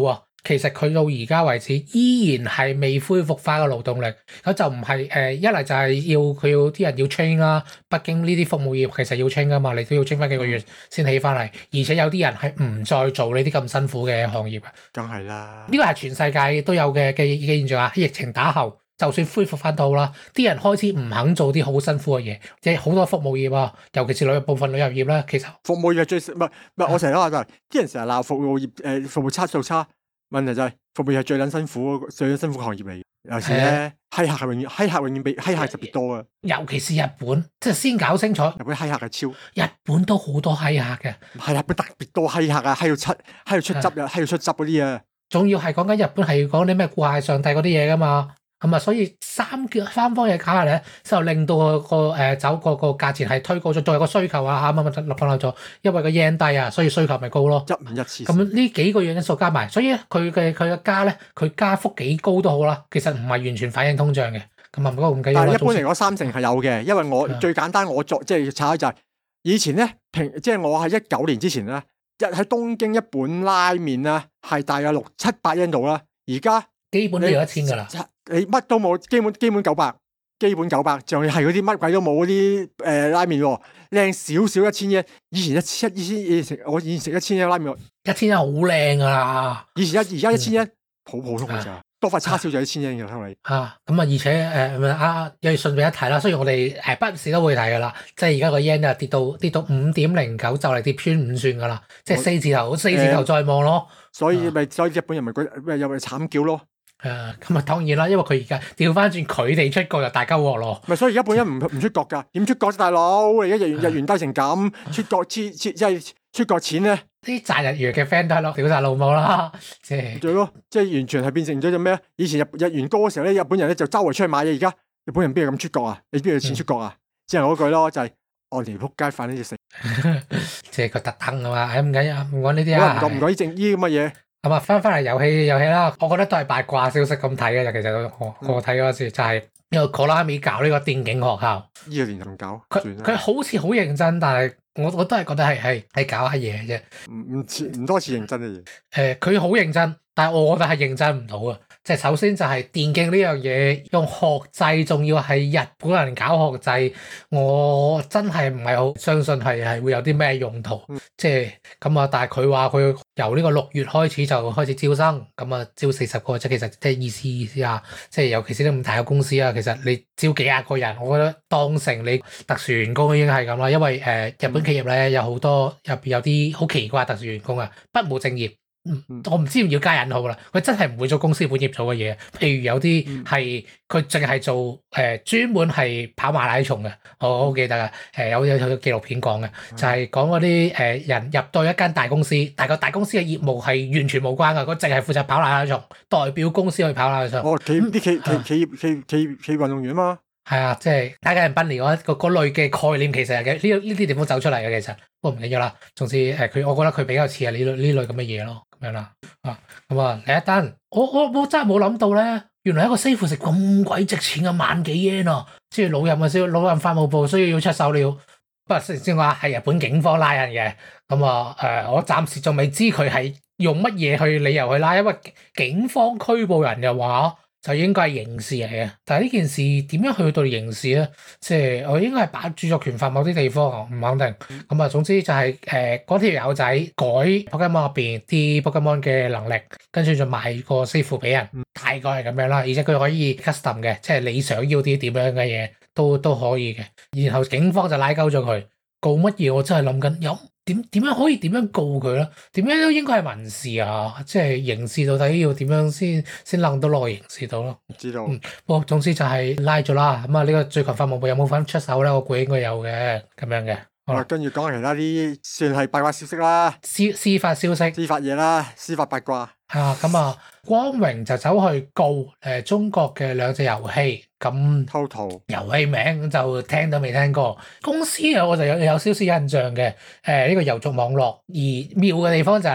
其實佢到而家為止依然係未恢復翻個勞動力，咁就唔係一嚟就係佢要啲人要 train 啦，北京呢啲服務業其實要 train 噶嘛，你都要 train 翻幾個月先起翻嚟，而且有啲人係唔再做呢啲咁辛苦嘅行業啊， 梗係啦， 呢個係全世界都有嘅現象啊！疫情打後，就算恢復翻到啦，啲人開始唔肯做啲好辛苦嘅嘢，即係好多服務業啊，尤其是部分旅遊業咧，其實服務業係最唔係，我成日都話就係啲人成日鬧服務業服務質素差，問題就係服務業係最撚辛苦嘅行業嚟。有時咧閪客永遠比閪客特別多啊！ 尤其是日本，即係先搞清楚， 日本閪客係超， 日本都好多閪客嘅， 係日本特別多閪客啊，閪到出汁啊，閪到出汁嗰啲啊！ 仲要係講緊日本係講啲咩顧客上帝嗰啲嘢噶嘛，咁啊，所以三方嘢搞下咧，就令到個價錢係推高咗，仲有個需求啊，啱啱落翻落咗，因為個 yen 低啊，所以需求咪高咯。 一次咁呢幾個因素加埋，所以佢嘅加咧，佢加幅幾高都好啦，其實唔係完全反映通脹嘅。咁啊，不過唔緊要。 但係一般嚟講，30%係有嘅，因為我最簡單，我即係炒就係以前咧即係我喺19年之前咧，喺東京一本拉麵咧係大約600-700 yen 度啦，而家基本都有1000噶啦。 你乜都冇，基本900，基本900，仲要係嗰啲乜鬼都冇嗰啲拉麵喎，靚少少1000 yen，以前我以前食1000 yen 拉麵 ，1000 yen 好靚噶啦。 而家1000 yen 普通㗎咋，多塊叉燒就1000 yen 嘅，聽你。 咁啊，而且又要順便一提啦，雖然我哋不時都會提噶啦，即係而家個 yen 就跌到5.09，就嚟跌穿5算噶啦，即係4字頭再望咯。 所以日本人咪又咪慘叫咯。 咁啊，當然啦，因為佢而家調翻轉，佢哋出國就大家鑊咯。 咪所以而家本人唔出國㗎，點出國啫，大佬？而家日元低成咁，出國即係出國錢咧。 啲賺日元嘅 friend 都係咯，屌晒老母啦，即係。 對咯，即係完全係變成咗隻咩？以前日元高嘅時候咧，日本人咧就周圍出去買嘢，而家日本人邊度咁出國啊？你邊度有錢出國啊？只係嗰句咯，就係按條撲街飯呢隻食。 即係佢特登啊嘛，唔緊要，唔講呢啲啊。 唔講呢啲咁嘅嘢。 咁啊，翻嚟遊戲啦，我覺得都係八卦消息咁睇嘅。其實我睇嗰次就係因為 Konami 搞呢個電競學校， 呢個年頭搞， 佢好似好認真，但係我都係覺得係搞下嘢啫， 唔多似認真嘅嘢。 佢好認真，但係我覺得係認真唔到啊。即係首先就係電競呢樣嘢用學制，仲要係日本人搞學制，我真係唔係好相信係會有啲咩用途。即係咁啊，但係佢話佢由呢個6月開始就開始招生，咁啊招40個，即係其實即係意思啊。即係尤其是啲咁大嘅公司啊，其實你招幾廿個人，我覺得當成你特殊員工已經係咁啦。因為日本企業咧有好多入邊有啲好奇怪特殊員工啊，不務正業。我唔知要加引號啦，佢真係唔會做公司本業做嘅嘢，譬如有啲係佢淨係做專門係跑馬拉松嘅，我好記得嘅，有紀錄片講嘅，就係講嗰啲人入到一間大公司，但個大公司嘅業務係完全冇關㗎，佢淨係負責跑馬拉松，代表公司去跑馬拉松。 哦，企運動員啊嘛。 係啊，即係大家人奔嚟嗰類嘅概念，其實係嘅呢啲地方走出嚟嘅，其實不過唔緊要啦。總之我覺得佢比較似係呢類咁嘅嘢咯，咁樣啦。咁啊，另一單，我真係冇諗到咧，原來一個 safe 食咁鬼值錢嘅1萬幾 yen 啊！即係老任法務部需要出手了。不過先話係日本警方拉人嘅，咁我暫時仲未知佢係用乜嘢去理由去拉，因為警方拘捕人嘅話，就應該係刑事嚟嘅，但係呢件事點樣去到刑事咧？即係我應該係把著作權法某啲地方，唔肯定。咁啊，總之就係嗰條友仔改 Pokemon 入邊啲 Pokemon 嘅能力，跟住就賣個 save 俾人，大概係咁樣啦。而且佢可以 custom 嘅，即係你想要啲點樣嘅嘢都可以嘅。然後警方就拉鳩咗佢，告乜嘢？我真係諗緊有。點樣可以點樣告佢咧？點樣都應該係民事啊，即係刑事到底要點樣先楞到落刑事度咯？ 知道。 不過總之就係拉咗啦。咁啊，呢個最強法務部有冇份出手咧？我估應該有嘅，咁樣嘅。 跟住講其他啲算係八卦消息啦， 司法消息、 司法嘢啦，司法八卦。 咁啊，光榮就走去告中國嘅2隻遊戲，咁偷圖遊戲名就聽都未聽過，公司我就有少少印象嘅，呢個遊族網絡，而妙嘅地方就係咧，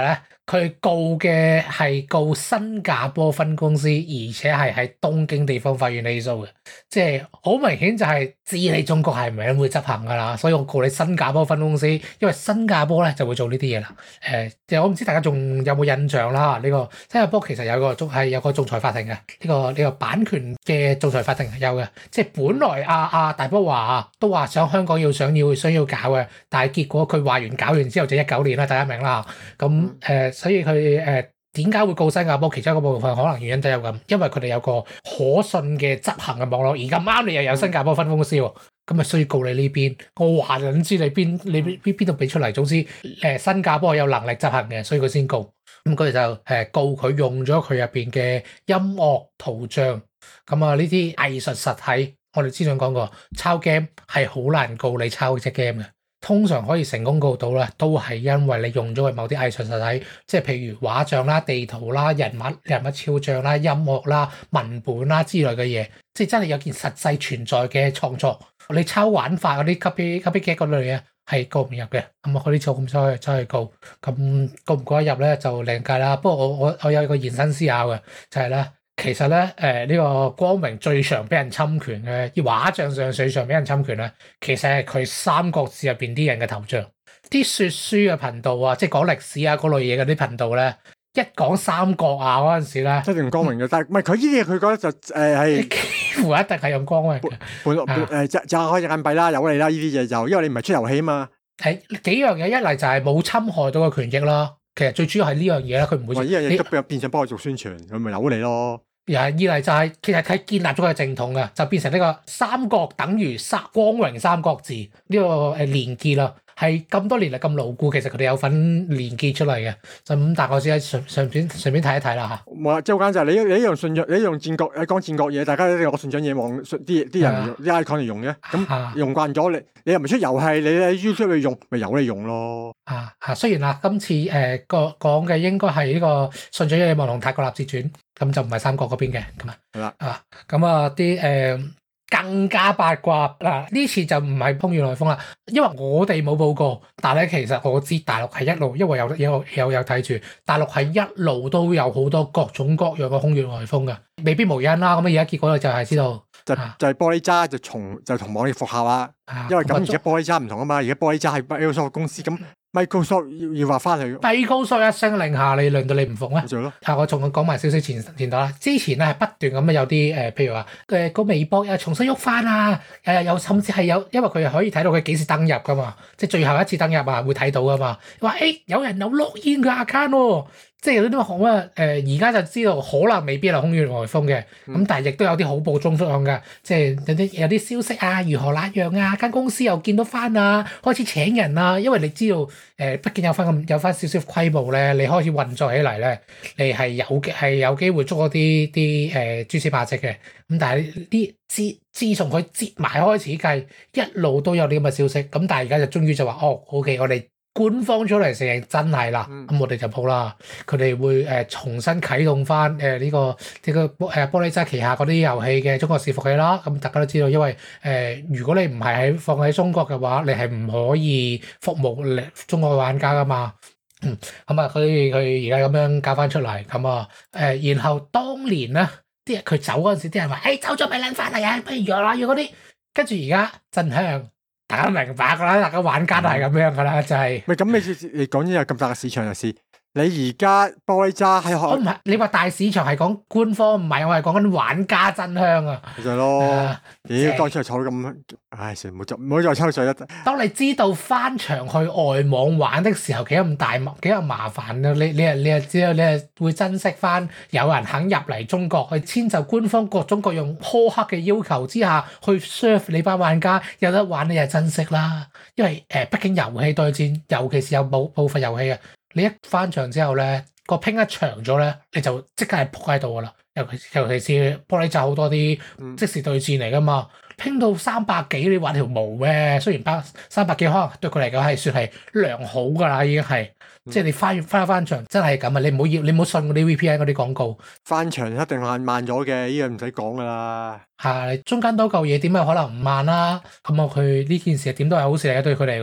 佢告嘅係告新加坡分公司，而且係喺東京地方法院起訴嘅，即係好明顯就係知你中國係唔係會執行㗎啦，所以我告你新加坡分公司，因為新加坡咧就會做呢啲嘢啦。我唔知大家仲有冇印象啦？呢個新加坡其實有個仲裁法庭嘅，呢個版權嘅仲裁法庭係有嘅，即係本來大波華都話香港想要搞嘅，但係結果佢話完搞完之後就19年啦，大家明啦。咁所以佢點解會告新加坡？其中一個部分可能原因都有咁，因為佢哋有個可信嘅執行嘅網絡，而咁啱你又有新加坡分公司喎，咁咪需要告你呢邊。我話就唔知你邊度俾出嚟，總之新加坡有能力執行嘅，所以佢先告。咁佢就告佢用咗佢入邊嘅音樂圖像，咁啊呢啲藝術實體，我哋之前講過，抄 game 係好難告你抄隻 game 嘅。通常可以成功告到咧，都係因為你用咗嘅某啲藝術實體，即係譬如畫像啦、地圖啦、人物肖像啦、音樂啦、文本啦之類嘅嘢，即係真係有件實際存在嘅創作。你抄玩法嗰啲 copycat 嗰類嘢係告唔入嘅，咁啊嗰啲就咁走去告，咁告唔告得入咧就另計啦。不過我有一個延伸思考嘅，就係咧。其實咧，呢個光明最常俾人侵權嘅，畫像上最常俾人侵權咧，其實係佢《三國志》入邊啲人嘅頭像，啲說書嘅頻道啊，即係講歷史啊嗰類嘢嗰啲頻道咧，一講三國啊嗰陣時咧， 一定光明嘅，但係唔係佢呢啲嘢，佢覺得就係幾乎一定係用光明嘅， 就開隻眼閉啦，有你啦呢啲嘢就，因為你唔係出遊戲啊嘛。 係幾樣嘢，一嚟就係冇侵害到個權益啦，其實最主要係呢樣嘢啦，佢唔會。 呢樣嘢都變相幫佢做宣傳，佢咪有你咯。 二嚟就係其實係建立咗個正統嘅，就變成呢個三國等於光榮三國志呢個連結啦，係咁多年嚟咁牢固，其實佢哋有份連結出嚟嘅。就咁大概先喺順便睇一睇啦嚇。 冇啊，即係好簡單就係你一樣信仰，你一樣戰國，你講戰國嘢，大家都攞信仰嘢望啲人啲 icon 嚟用嘅，咁用慣咗你又唔係出遊戲，你喺 YouTube 去用，咪由你用咯。 雖然今次講嘅應該係呢個信長野望同太甲立志傳，咁就唔係三國嗰邊嘅咁啊。 係啦。 咁啲更加八卦嗱，呢次就唔係空穴來風啦，因為我哋冇報告，但係其實我知大陸係一路，因為有睇住，大陸係一路都有好多各種各樣嘅空穴來風嘅，未必無因啦。咁而家結果就係知道， 就係玻璃渣就同網易復合啦，因為咁而家玻璃渣唔同啊嘛，而家玻璃渣係 Microsoft 公司咁。Microsoft 要話翻去 Microsoft 一聲令下，輪到你唔服咩？ 做咯。 我仲講埋少少前度啦。之前咧係不斷咁有啲譬如話個微博又重新喐翻啊，又甚至係有，因為佢可以睇到佢幾時登入噶嘛，即係最後一次登入啊會睇到噶嘛。話有人有 login 嘅 account 喎。即係有啲咁嘅而家就知道可能未必係空穴來風嘅，咁但係亦都有啲好報中出向嘅，即係有啲消息啊，如何那樣啊，間公司又見到翻啊，開始請人啊，因為你知道畢竟有翻少少規模咧，你開始運作起嚟咧，你係有機會捉嗰啲蛛絲馬跡嘅，咁但係自從佢接埋開始計，一路都有啲咁嘅消息，咁但係而家就終於就話OK 我哋。官方出嚟承認真係啦，咁我哋就鋪啦。佢哋會重新啟動翻呢個玻璃渣旗下嗰啲遊戲嘅中國伺服器啦。咁大家都知道，因為如果你唔係放喺中國嘅話，你係唔可以服務中國嘅玩家噶嘛。咁啊，佢而家咁樣搞翻出嚟，咁啊然後當年咧，啲人佢走嗰陣時，啲人話走咗咪撚翻嚟啊，不如讓嗰啲，跟住而家真香。大家明白噶啦，大家玩家都係咁樣噶啦，就係。咪咁你講呢有咁大嘅市場就係。你而家玻璃渣喺我唔係，你話大市場係講官方，唔係我係講緊玩家真香啊！ 就係咯，咦，當初係炒到咁，唉，算唔好再抽水啦。 當你知道翻牆去外網玩的時候幾咁麻煩啊！你又知道你係會珍惜翻有人肯入嚟中國去遷就官方各種各樣苛刻嘅要求之下去 serve 你班玩家有得玩，你就珍惜啦。因為畢竟遊戲對戰，尤其是有部分遊戲啊。你一翻牆之後咧，個拼一長咗咧，你就即刻係仆喺度噶啦。尤其是玻璃渣好多啲即時對戰嚟噶嘛，拼到300幾你玩條毛咩？雖然300幾可能對佢嚟講係算係良好噶啦，已經係。即係你翻牆真係咁啊！你唔好信嗰啲 VPN 嗰啲廣告。 翻牆一定慢咗嘅，呢樣唔使講噶啦。 係中間多嚿嘢點解可能唔慢啦？咁佢呢件事點都係好事嚟嘅，對佢嚟講。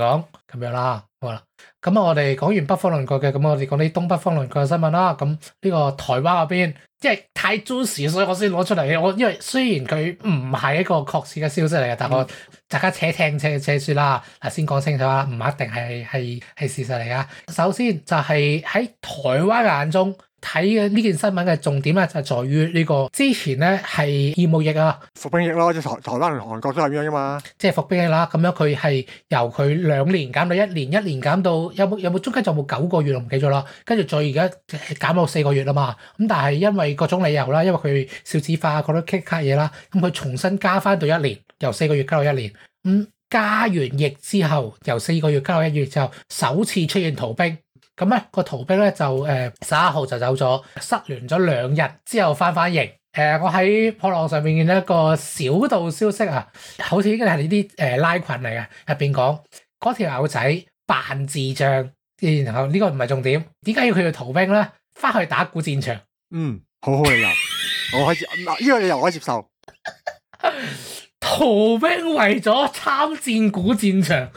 咁樣啦，好啦。咁我哋講完北方鄰國嘅，咁我哋講啲東北方鄰國嘅新聞啦。咁呢個台灣嗰邊，即係太 juicy，所以我先攞出嚟嘅。因為雖然佢唔係一個確切嘅消息嚟嘅，但我大家且聽且説啦。嗱，先講清楚啦，唔一定係事實嚟噶。首先就係喺台灣眼中睇嘅呢件新聞嘅重點咧，就係在於呢個之前咧係義務役啊， 服兵役咯，即係台灣同韓國都係咁樣噶嘛。 即係服兵役啦，咁樣佢係由佢2年減到1年，1年減到有冇中間就冇9個月我唔記咗啦，跟住再而家減到4個月啦嘛。咁但係因為各種理由啦，因為佢少子化嗰啲棘卡嘢啦，咁佢重新加翻到1年，由4個月加到1年。加完役之後，由4個月加到1月之後，首次出現逃兵。咁咧個逃兵咧就11號就走咗，失聯咗2日之後翻營。我喺破浪上面見到一個小道消息啊，好似應該係呢啲拉群嚟嘅，入邊講嗰條友仔扮智障，然後呢個唔係重點，點解要佢要逃兵咧？翻去打古戰場。 好理由，我可以呢個理由我可以接受。 逃兵為咗參戰古戰場，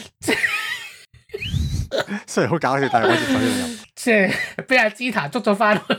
雖然好搞笑，但係我接受呢個理由。 即係俾阿芝塔捉咗翻去，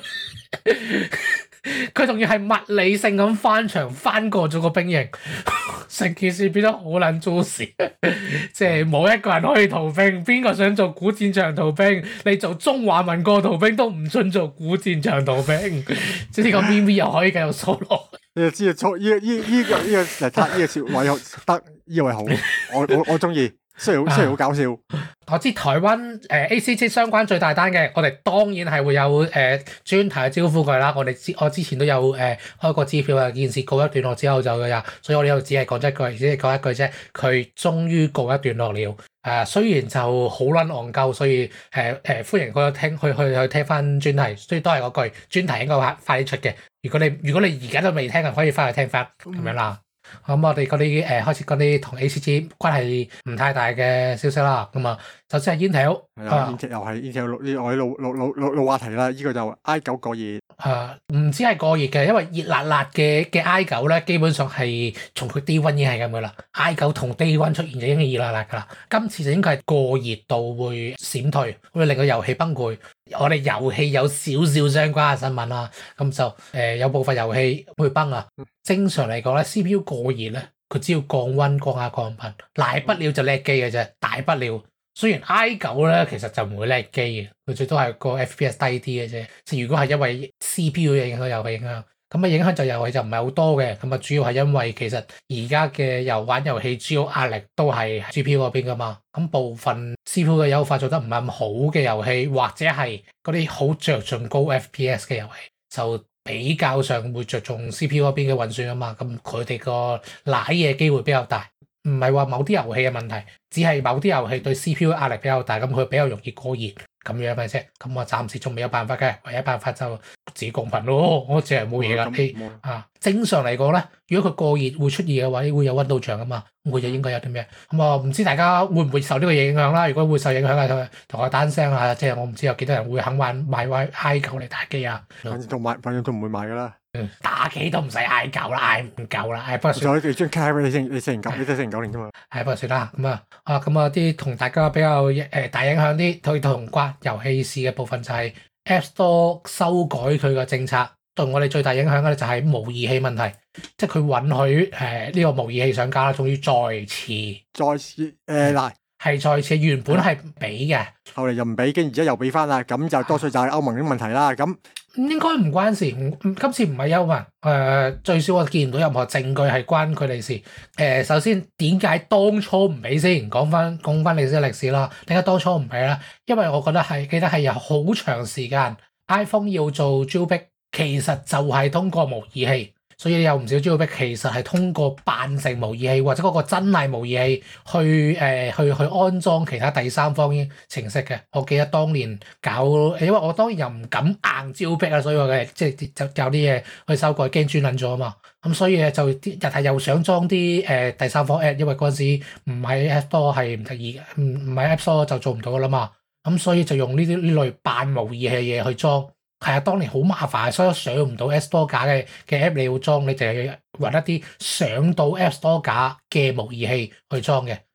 佢仲要係物理性咁翻牆翻過咗個兵營，成件事變得好撚 juicy，即係冇一個人可以逃兵，邊個想做古戰場逃兵？你做中華民國逃兵都唔准做古戰場逃兵，即係呢個咪咪又可以繼續數落。 你就知道錯呢個嚟睇呢個笑位得呢個位好，我中意。雖然好搞笑。 我知台灣ACT 相關最大單嘅，我哋當然係會有專題招呼佢啦。我之前都有開過支票啊，件事告一段落之後就有，所以我呢度只係講一句，只係講一句啫。佢終於告一段落了。雖然就好撚戇鳩，所以歡迎佢去聽翻專題。所以都係嗰句，專題應該快啲出嘅。如果你而家都未聽嘅，可以翻去聽翻咁樣啦。咁我哋嗰啲開始嗰啲同 ACT 關係唔太大嘅消息啦。咁啊，首先係 Intel， Intel 又係 Intel 呢我老話題啦。呢個就 I9 過熱。 唔止係過熱嘅，因為熱辣辣嘅 I9咧，基本上係從佢 Day One 已經係咁噶啦。I9 同 Day One 出現就已經熱辣辣噶啦。今次就應該係過熱度會閃退，會令個遊戲崩潰。我哋遊戲有少少相關嘅新聞啦，咁就有部分遊戲會崩啊。正常嚟講咧 CPU 過熱咧，佢只要降溫降下降頻，大不了就叻機嘅啫，大不了。雖然 I9 咧其實就唔會叻機嘅，佢最多係個 FPS 低啲嘅啫。即係如果係因為 CPU 嘅影響遊戲影響，咁影響就遊戲就唔係好多嘅。咁主要係因為其實而家嘅玩遊戲主要壓力都係 GPU 嗰邊噶嘛。咁部分 CPU 嘅優化做得唔係咁好嘅遊戲，或者係嗰啲好着重高 FPS 嘅遊戲，就比較上會着重 CPU 嗰邊嘅運算啊嘛。咁佢哋個瀨嘢機會比較大。唔係話某啲遊戲嘅問題，只係某啲遊戲對 CPU 壓力比較大，咁佢比較容易過熱咁樣嘅啫。咁我暫時仲未有辦法嘅，唯一辦法就自己降頻咯。我淨係冇嘢噶。正常嚟講咧，如果佢過熱會出現嘅話，會有溫度牆噶嘛，佢就應該有啲咩？咁我唔知大家會唔會受呢個影響啦。如果會受影響嘅，同我單聲啊，即係我唔知有幾多人會肯買 I9 嚟打機啊。 反正都唔會買噶啦。 打機都唔使 I9 啦，I 唔夠啦，不過算。 仲有張卡你4年9年啫嘛。 不過算啦。咁啊啲同大家比較大影響啲，佢同關遊戲事嘅部分就係 App Store 修改佢嘅政策，對我哋最大影響嘅就係模擬器問題，即係佢允許呢個模擬器上架啦，終於再次嗱。 係再次原本係唔俾嘅， 後嚟又唔俾，跟而家又俾翻啦，咁就多數就係歐盟啲問題啦。咁應該唔關事，今次唔係歐盟，最少我見唔到任何證據係關佢哋事。首先點解當初唔俾先？講翻歷史啦，點解當初唔俾咧？因為我記得係有好長時間 iPhone 要做 jailbreak，其實就係通過模擬器。所以有唔少 jailbreak 其實係通過扮成模擬器或者嗰個真係模擬器去安裝其他第三方程式嘅。我記得當年搞，因為我當然又唔敢硬 jailbreak 啊，所以我嘅即係就有啲嘢去修改，驚專撚咗啊嘛。咁所以就日係又想裝啲第三方 app， 因為嗰陣時唔喺 App Store 係唔得意嘅，唔喺 App Store 就做唔到噶啦嘛。咁所以就用呢類扮模擬器嘅嘢去裝。係啊，當年好麻煩，所以上唔到 App Store 架嘅 app 你要裝，你就係揾一啲上到 App Store 架嘅模擬器去裝嘅。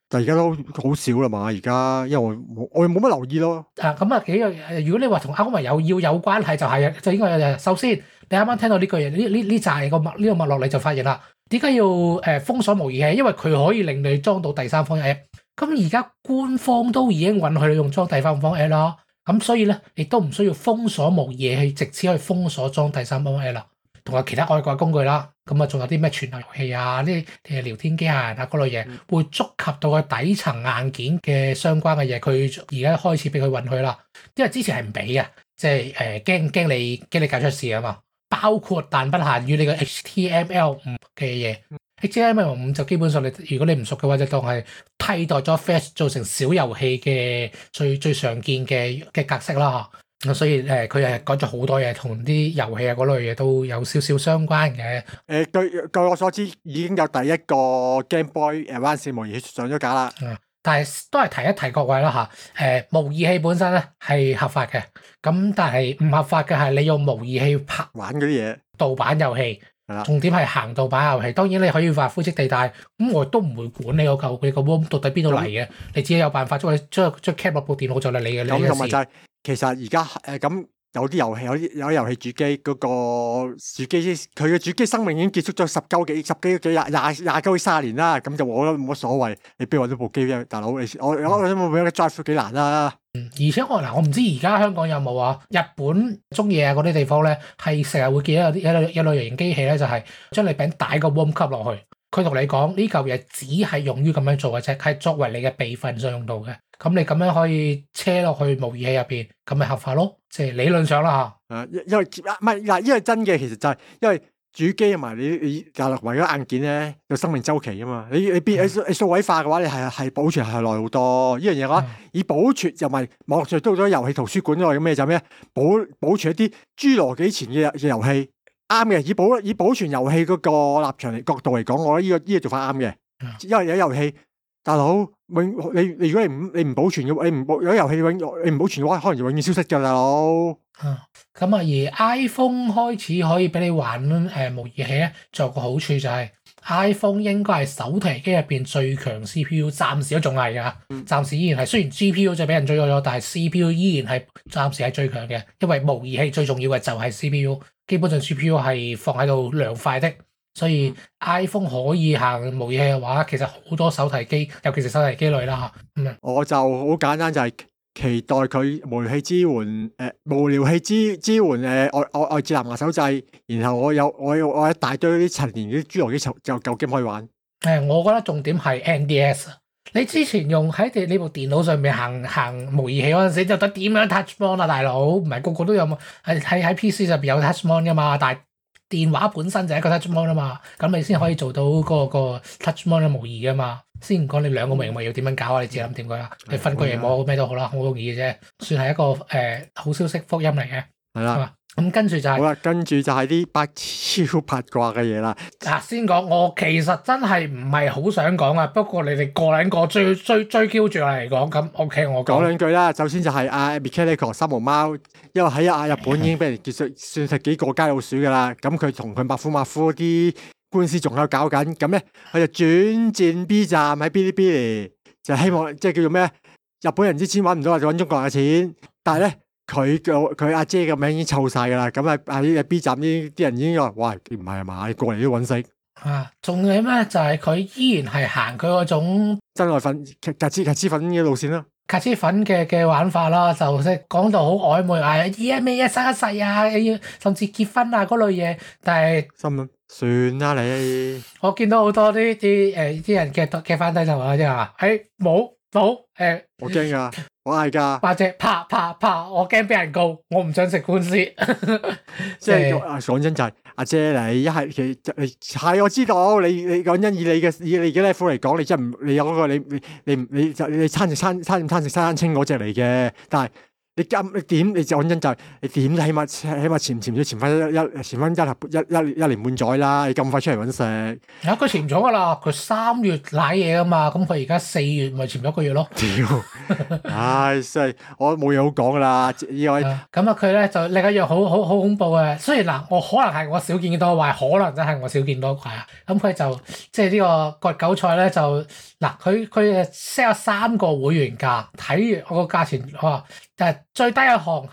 但而家都好少啦嘛，而家因為我冇乜留意咯。 咁啊幾樣，如果你話同歐盟有關係，就應該首先你啱啱聽到呢句嘢，呢紮個脈呢個脈落你就發現啦，點解要封鎖模擬器？因為佢可以令你裝到第三方 app。咁而家官方都已經允許你用裝第三方 app 啦，咁所以咧亦都唔需要封鎖模擬器，直接可以封鎖裝第三方 app 啦。同埋其他外掛工具啦，咁啊仲有啲咩串流遊戲啊、呢啲聊天機械人啊嗰類嘢，會觸及到個底層硬件嘅相關嘅嘢，佢而家開始俾佢允許啦。因為之前係唔俾嘅，即係驚你搞出事啊嘛。包括但不限於你個 HTML5 嘅嘢，HTML5 就基本上如果你唔熟嘅話，就當係替代咗 Flash 做成小遊戲嘅最常見嘅格式啦。咁所以佢係改咗好多嘢，同啲遊戲啊嗰類嘢都有少少相關嘅。 據我所知，已經有第一個 Game Boy Advance 模擬器上咗架啦。 但係都係提一提各位啦嚇。模擬器本身咧係合法嘅，咁但係唔合法嘅係你用模擬器拍玩嗰啲嘢， 盜版遊戲。重點係行盜版遊戲，當然你可以話灰色地帶，咁我都唔會管你個 ROM 到底邊度嚟嘅，你自己有辦法將 cap 落部電腦就係你嘅。 咁同埋就係其實而家咁有啲遊戲有啲遊戲主機嗰個主機，佢嘅主機生命已經結束咗十幾廿30年啦，咁就我覺得冇乜所謂。你邊揾到部機咧，大佬？我冇俾個 drive 幾難啦。 而且我唔知而家香港有冇啊？日本中野啊嗰啲地方咧，係成日會見到有類型機器咧，就係將你餅帶個 ROM 吸落去，佢同你講呢嚿嘢只係用於咁樣做嘅啫，係作為你嘅備份上用到嘅。咁你咁樣可以車落去模擬器入邊，咁咪合法咯？即係理論上啦嚇。 因為唔係嗱，因為真嘅其實就係因為主機同埋你大陸為咗硬件咧有生命週期啊嘛。你數位化嘅話，你係保存係耐好多。呢樣嘢嘅話，以保存又咪網絡上都好多遊戲圖書館嗰類咩就咩保存一啲侏羅紀前嘅遊戲啱嘅。以保存遊戲嗰個立場角度嚟講，我覺得呢個做法啱嘅。因為有遊戲大佬你如果你唔保存嘅話，有遊戲你唔保存嘅話，可能就永遠消失㗎，大佬。 咁而 iPhone 開始可以俾你玩模擬器咧，仲有個好處就係 iPhone 應該係手提機入邊最強 CPU，暫時都仲係㗎。暫時依然係，雖然 GPU 就俾人追咗，但係 CPU 依然係暫時係最強嘅，因為模擬器最重要嘅就係 CPU， 基本上 GPU 係放喺度涼快的。所以 iPhone 可以行模擬器嘅話，其實好多手提機，尤其是手提機類啦嚇。 我就好簡單，就係期待佢模擬器支援無聊器支援外置藍牙手掣，然後我有一大堆啲陳年啲侏羅紀就舊 game 可以玩。 我覺得重點係 NDS。你之前用喺你部電腦上面行模擬器嗰陣時，就得點樣 touch mon 啊，大佬？唔係個個都有喺 PC 上邊有 touch mon 噶嘛，但係電話本身就係一個 touch mon 啊嘛，咁你先可以做到個 touch mon 嘅模擬噶嘛。先唔講你兩個名要點樣搞啊，你自己諗掂佢啦。你分區型模咩都好啦，好容易嘅啫，算係一個好消息福音嚟嘅。係啦，咁跟住就係好啦， 跟住就係啲超八卦嘅嘢啦。 先講，我其實真係唔係好想講啊，不過你哋個兩個追 Q 住我嚟講，咁 OK 我講兩句啦。首先就係Mechanical 三毛貓，因為喺日本已經俾人算係幾個街老鼠噶啦。咁佢同佢馬夫啲官司仲喺度搞緊，咁咧佢就轉戰 B 站喺 Bilibili，就希望即係叫做咩？日本人啲錢揾唔到，就揾中國人嘅錢。但係咧佢阿姐嘅名已經臭晒噶啦，咁喺 B 站啲人已經話：喂，唔係啊嘛，你過嚟都揾食。 仲有咩？就係佢依然係行佢嗰種真愛粉、格子粉嘅路線咯。 格子粉嘅玩法啦，就即係講到好曖昧，咩一生一世啊，甚至結婚啊嗰類嘢，但係心諗算啦你。我見到好多啲人嘅翻低就話即係話，冇我驚噶，我嗌噶， 或者怕，我驚俾人告，我唔想食官司。 即係講真就係阿姐你一係其實係我知道你講真以你嘅 level 嚟講，你真唔你有嗰個你餐食餐清嗰隻嚟嘅，但係你點？你講真就係你點起碼潛都潛翻一年半載啦！你咁快出嚟揾食？ 佢潛咗噶啦，佢3月瀨嘢噶嘛，咁佢而家4月咪潛咗1個月咯。 屌，唉，真係我冇嘢好講噶啦，呢位。 咁佢咧就另一樣好恐怖嘅，雖然嗱，我可能係我少見多怪，可能真係我少見多怪啊。咁佢就即係呢個割韭菜咧就嗱，佢 set 咗3個會員價，睇完我個價錢話。最低一項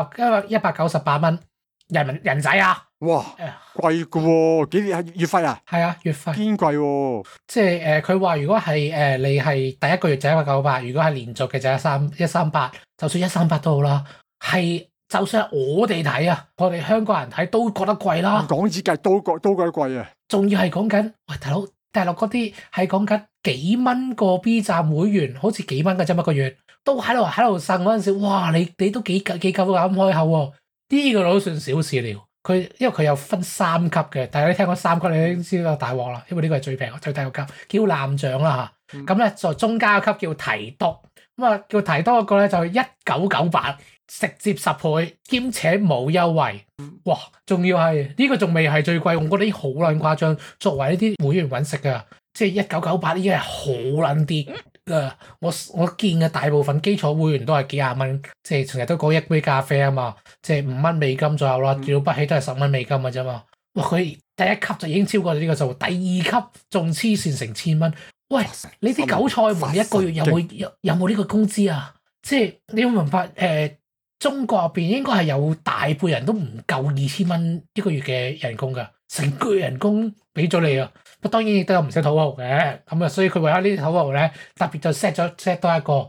198蚊人仔啊！ 哇，貴嘅喎，幾年月費啊？ 係啊，月費堅貴喎。 即係佢話如果係你係第一個月就198，如果係連續嘅就138，就算138都好啦。係就算係我哋睇啊，我哋香港人睇都覺得貴啦。 港紙計都覺得貴啊！仲要係講緊喂大陸嗰啲係講緊幾蚊個 B 站會員，好似幾蚊嘅啫，一個月。都喺度呻嗰陣時，哇！你都幾夠膽開口喎？呢個都算小事了。因為佢有分3級嘅，但係你聽過3級，你已經知道大鑊啦。因為呢個係最平最低個級，叫艦長啦嚇。咁咧就中間個級叫提督，咁啊叫提督嗰個咧就1998，直接10倍，兼且冇優惠。哇！仲要係呢個仲未係最貴，我覺得已經好撚誇張。作為呢啲會員揾食嘅，即係1998已經係好撚啲。我見嘅大部分基礎會員都係幾廿蚊，即係成日都講一杯咖啡啊嘛，即係5蚊美金左右啦，了不起都係10蚊美金嘅啫嘛。哇！佢第一級就已經超過呢個數，第2級仲黐線成1000蚊。喂，你啲韭菜們一個月有冇呢個工資啊？即係你要明白中國入邊應該係有大半人都唔夠2000蚊一個月嘅人工㗎，成個月人工俾咗你啊！當然亦都有唔少土豪嘅，咁啊，所以佢為咗呢啲土豪咧，特別就 set 多一個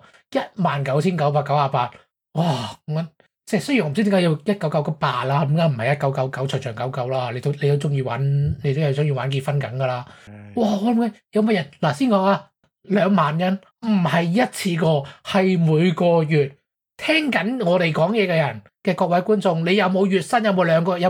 19998，哇！咁即係雖然我唔知點解要19998啦，點解唔係1999長長久久啦？你都中意玩，你都係中意玩結婚緊噶啦！哇！我諗有乜人嗱先講啊，2萬人唔係一次過，係每個月聽緊我哋講嘢嘅人嘅各位觀眾，你有冇月薪有冇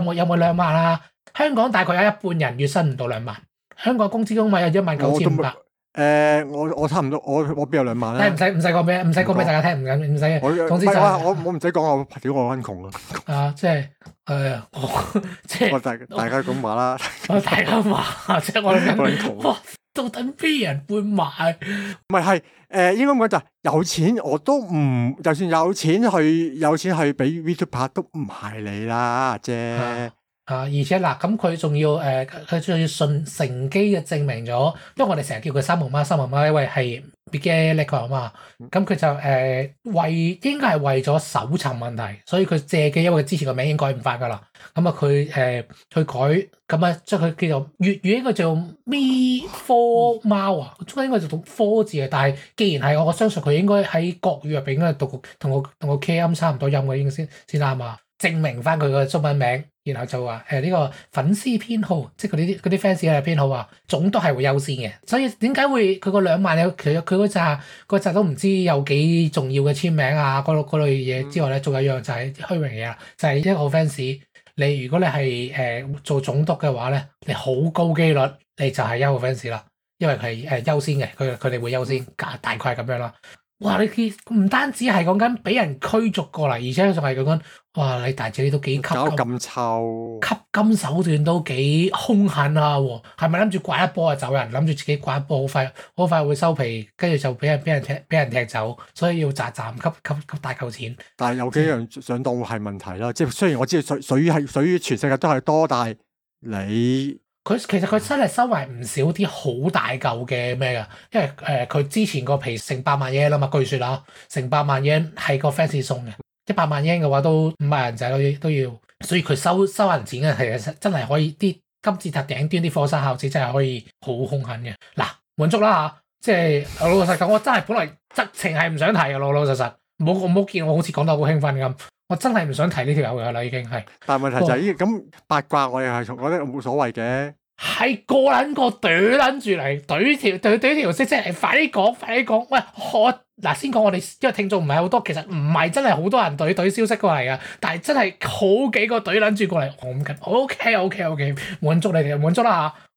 2萬啊？香港大概有一半人月薪唔到2萬。香港工資工米有19500。 我差唔多，我邊有2萬咧？ 唔使講咩，唔使講俾大家聽，唔使。總之就我唔使講，我屌我溫窮啊！ 即係即係大家咁話啦。 大家話即係我溫窮。哇！到底邊人會買？ 唔係應該咁講就係有錢我都唔，就算有錢去俾 VTuber 拍都唔係你啦啫。 而且嗱，咁佢仲要佢仲要乘機就證明咗，因為我哋成日叫佢三毛媽，因為係 Big Liquor 啊嘛，咁佢就應該係為咗搜尋問題，所以佢借機，因為佢之前個名已經改唔翻噶啦，咁啊佢去改，咁啊將佢叫做粵語應該叫咪科貓啊，中間應該就讀科字嘅，但係既然係我相信佢應該喺國語入邊應該讀同個 K 音差唔多音嘅，應該先啱啊，證明翻佢個中文名。然後就話呢個粉絲編號，即係嗰啲 fans 嘅編號啊，總都係會優先嘅。所以點解會佢個2萬有其實佢嗰扎都唔知有幾重要嘅簽名啊嗰類嘢之外咧，仲有一樣就係虛榮嘢啦，就係一個 fans。你如果你係做總督嘅話咧，你好高機率你就係一個 fans 啦，因為佢係優先嘅，佢哋會優先，大概係咁樣啦。哇！你唔單止係講緊俾人驅逐過嚟，而且仲係講緊哇！你大姐你都幾搞咁臭， 吸金手段都幾兇狠啊！係咪諗住刮一波就走人？諗住自己刮一波好快會收皮，跟住就俾人踢走，所以要集吸大嚿錢。 但係有幾樣上當係問題啦，即係雖然我知道水於全世界都係多，但係你。 其實佢真係收埋唔少啲好大嚿嘅咩㗎，因為佢之前個皮成100萬 yen 啦嘛，據說啦，成100萬 yen 係個 fans 送嘅，100萬 yen 嘅話都5萬人仔都要，所以佢收人錢嘅其實真係可以啲金字塔頂端啲火山孝子真係可以好兇狠嘅。嗱，滿足啦嚇，即係老實講，我真係本來直情係唔想提嘅，老實，唔好見我好似講得好興奮咁。我真係唔想提呢條友嘅啦，已經係。但係問題就係咁八卦，我哋係覺得冇所謂嘅。係個撚個懟撚住嚟懟條色，即係快啲講。喂，嗱先講我哋，因為聽眾唔係好多，其實唔係真係好多人懟消息過嚟㗎，但係真係好幾個懟撚住過嚟，我唔緊。OK，滿足你哋，滿足啦嚇。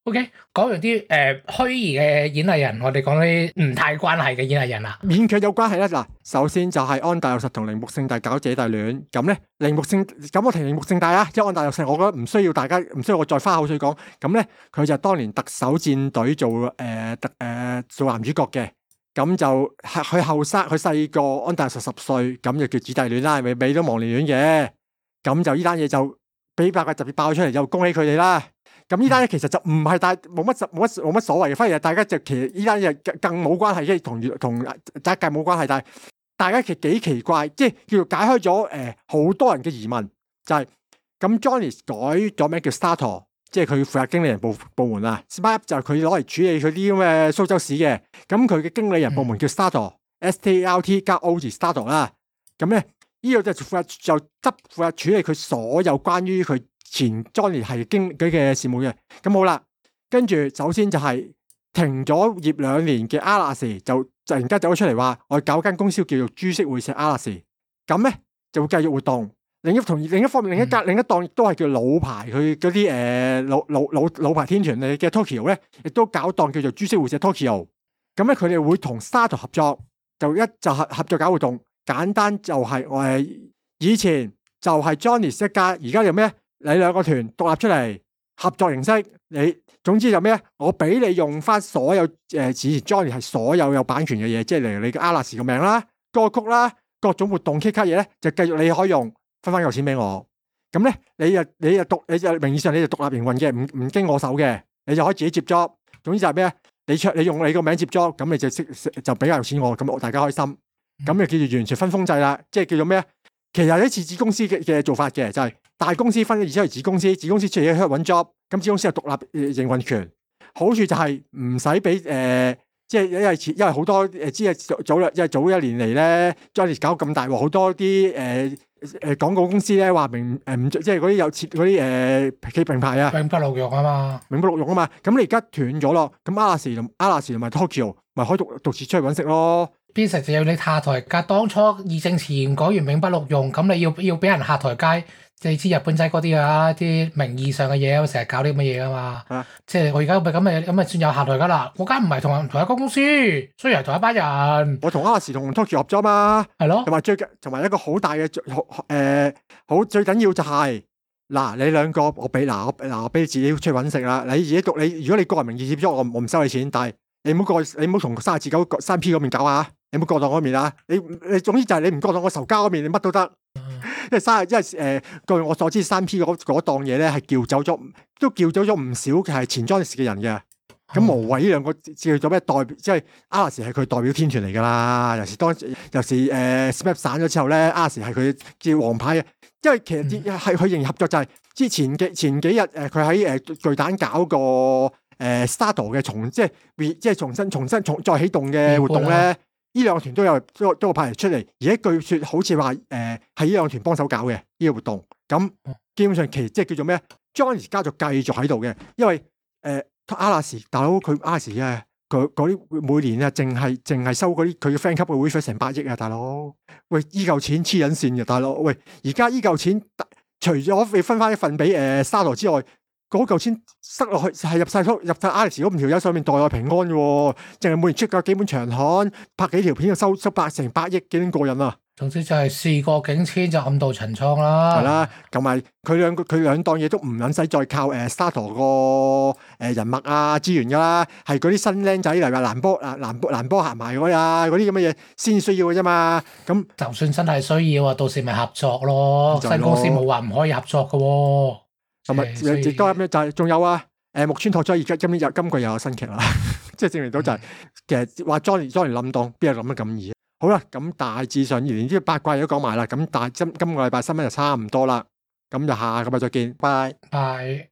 OK，講完啲虛擬嘅演藝人，我哋講啲唔太關係嘅演藝人啦。 勉強有關係啦。嗱，首先就係安大佑實同鈴木聖大搞姐弟戀，咁咧鈴木聖咁我提鈴木聖大啊，因為安大佑實我覺得唔需要我再花口水講。咁咧佢就當年特首戰隊做做男主角嘅，咁就佢後生佢細個安大佑實10歲，咁就叫姊弟戀啦，咪都忘年戀嘅。咁就呢單嘢就俾八卦特別爆出嚟，就恭喜佢哋啦。咁呢單嘢其實就唔係冇乜所謂嘅，反而大家就其實呢單嘢更冇關係，即係同第一屆冇關係，但係大家其實幾奇怪，即係叫做解開咗好多人嘅疑問，就係咁 Johnny 改咗名叫 Startor， 即係佢負責經理人部門啊 ，SmartUp 就係佢攞嚟處理佢啲咁嘅蘇州市嘅，咁佢嘅經理人部門叫 Startor，START 加 O 字 Startor 啦，咁咧呢個就負責處理佢所有關於佢前 Johnny 係經佢嘅事務嘅，咁好啦，跟住首先就係停咗業2年嘅 Alice 就突然間走咗出嚟話，我搞間公司叫做株式會社 Alice， 咁咧就會繼續活動。另一方面，另一檔亦都係叫老牌，佢嗰啲老牌天團嚟嘅 Tokyo 咧，亦都搞檔叫做株式會社 Tokyo。咁咧佢哋會同 Startor 合作，就合作搞活動。簡單就係以前就係 Johnny 一家，而家有咩？你兩個團獨立出嚟合作形式，總之就咩？我俾你用翻所有以前 Johnny 係所有有版權嘅嘢，即係例如你嘅 Alice 個名啦、歌曲啦、各種活動 K 卡嘢咧，就繼續你可以用，分翻嚿錢俾我。咁咧，你就名義上你就獨立營運嘅，唔經我手嘅，你就可以自己接 job。總之就係咩？你用你個名接 job，咁你就俾嚿錢我，咁大家開心。咁就叫做完全分封制啦，即係叫做咩？其實有啲似子公司嘅做法嘅，就係大公司分咗而且係子公司出嚟去揾 job， 咁子公司有獨立營運權。好處就係唔使俾即係因為好多即係早一年嚟咧 ，Johnny 搞咁大鑊，好多啲廣告公司咧話明唔即係嗰啲有設嗰啲企品牌啊， 永不錄用啊嘛， 咁你而家斷咗咯，咁 Alice 同埋 Tokyo 咪可以獨自出去揾食咯。 邊食就要你下台階，當初議政前講完永不錄用，咁你要俾人下台階，你知日本仔嗰啲啊，啲名義上嘅嘢，成日搞啲咁嘅嘢噶嘛，即係我而家咁咪算有下台階啦。我間唔係同一間公司，雖然係同一班人， 我同 Alice 同 Tokyo 合作嘛， 係咯， 同埋一個好大嘅最緊要就係嗱，你兩個我俾你自己出去揾食啦。你自己如果你個人名義接咗我唔收你錢，但係你唔好同3P 嗰邊搞啊。你唔好過檔嗰面啊！你總之就係你唔過檔我仇家嗰面，你乜都得。因為據我所知，3P 嗰檔嘢咧係叫走咗唔少係前 Johnny 嘅人嘅。咁無謂呢兩個叫做咩代表？即係 Alice 係佢代表天團嚟㗎啦。尤其 SMAP 散咗之後咧，Alice 係佢叫王牌嘅。因為其實係佢仍然合作就係之前幾日佢喺巨蛋搞個Startor 嘅重新再起動嘅活動咧。呢兩個團都有派人出嚟，而據說好似話係呢兩個團幫手搞嘅呢個活動。咁基本上即係叫做咩 ？Johnny 家族繼續喺度嘅，因為Alice 大佬佢 Alice 啊，嗰啲每年啊淨係收嗰啲佢嘅 fan 級嘅會費成100億啊，大佬。喂，依嚿錢黐緊線嘅，大佬。喂，而家依嚿錢除咗你分翻一份俾Startor 之外，嗰嚿錢塞落去係入晒 Alice 嗰5條友上面代代平安嘅喎，淨係每年出個幾本長刊，拍幾條片就收成100億，幾過癮啊！ 總之就係事過境遷就暗度陳倉啦。 係啦，同埋佢兩檔嘢都唔撚使再靠Startor 個人脈啊資源㗎啦，係嗰啲新僆仔嚟話蘭波行埋嗰啲咁嘅嘢先需要嘅啫嘛。咁就算真係需要啊，到時咪合作咯。新公司冇話唔可以合作嘅喎。 同埋亦都咁樣就係仲有啊，木村拓哉而家今季又有新劇啦，即係證明到就係其實話 Johnny 冧檔，邊有諗得咁易？好啦，咁大致上連啲八卦都講埋啦，咁今個禮拜新聞就差唔多啦，咁就下個禮拜再見，拜拜。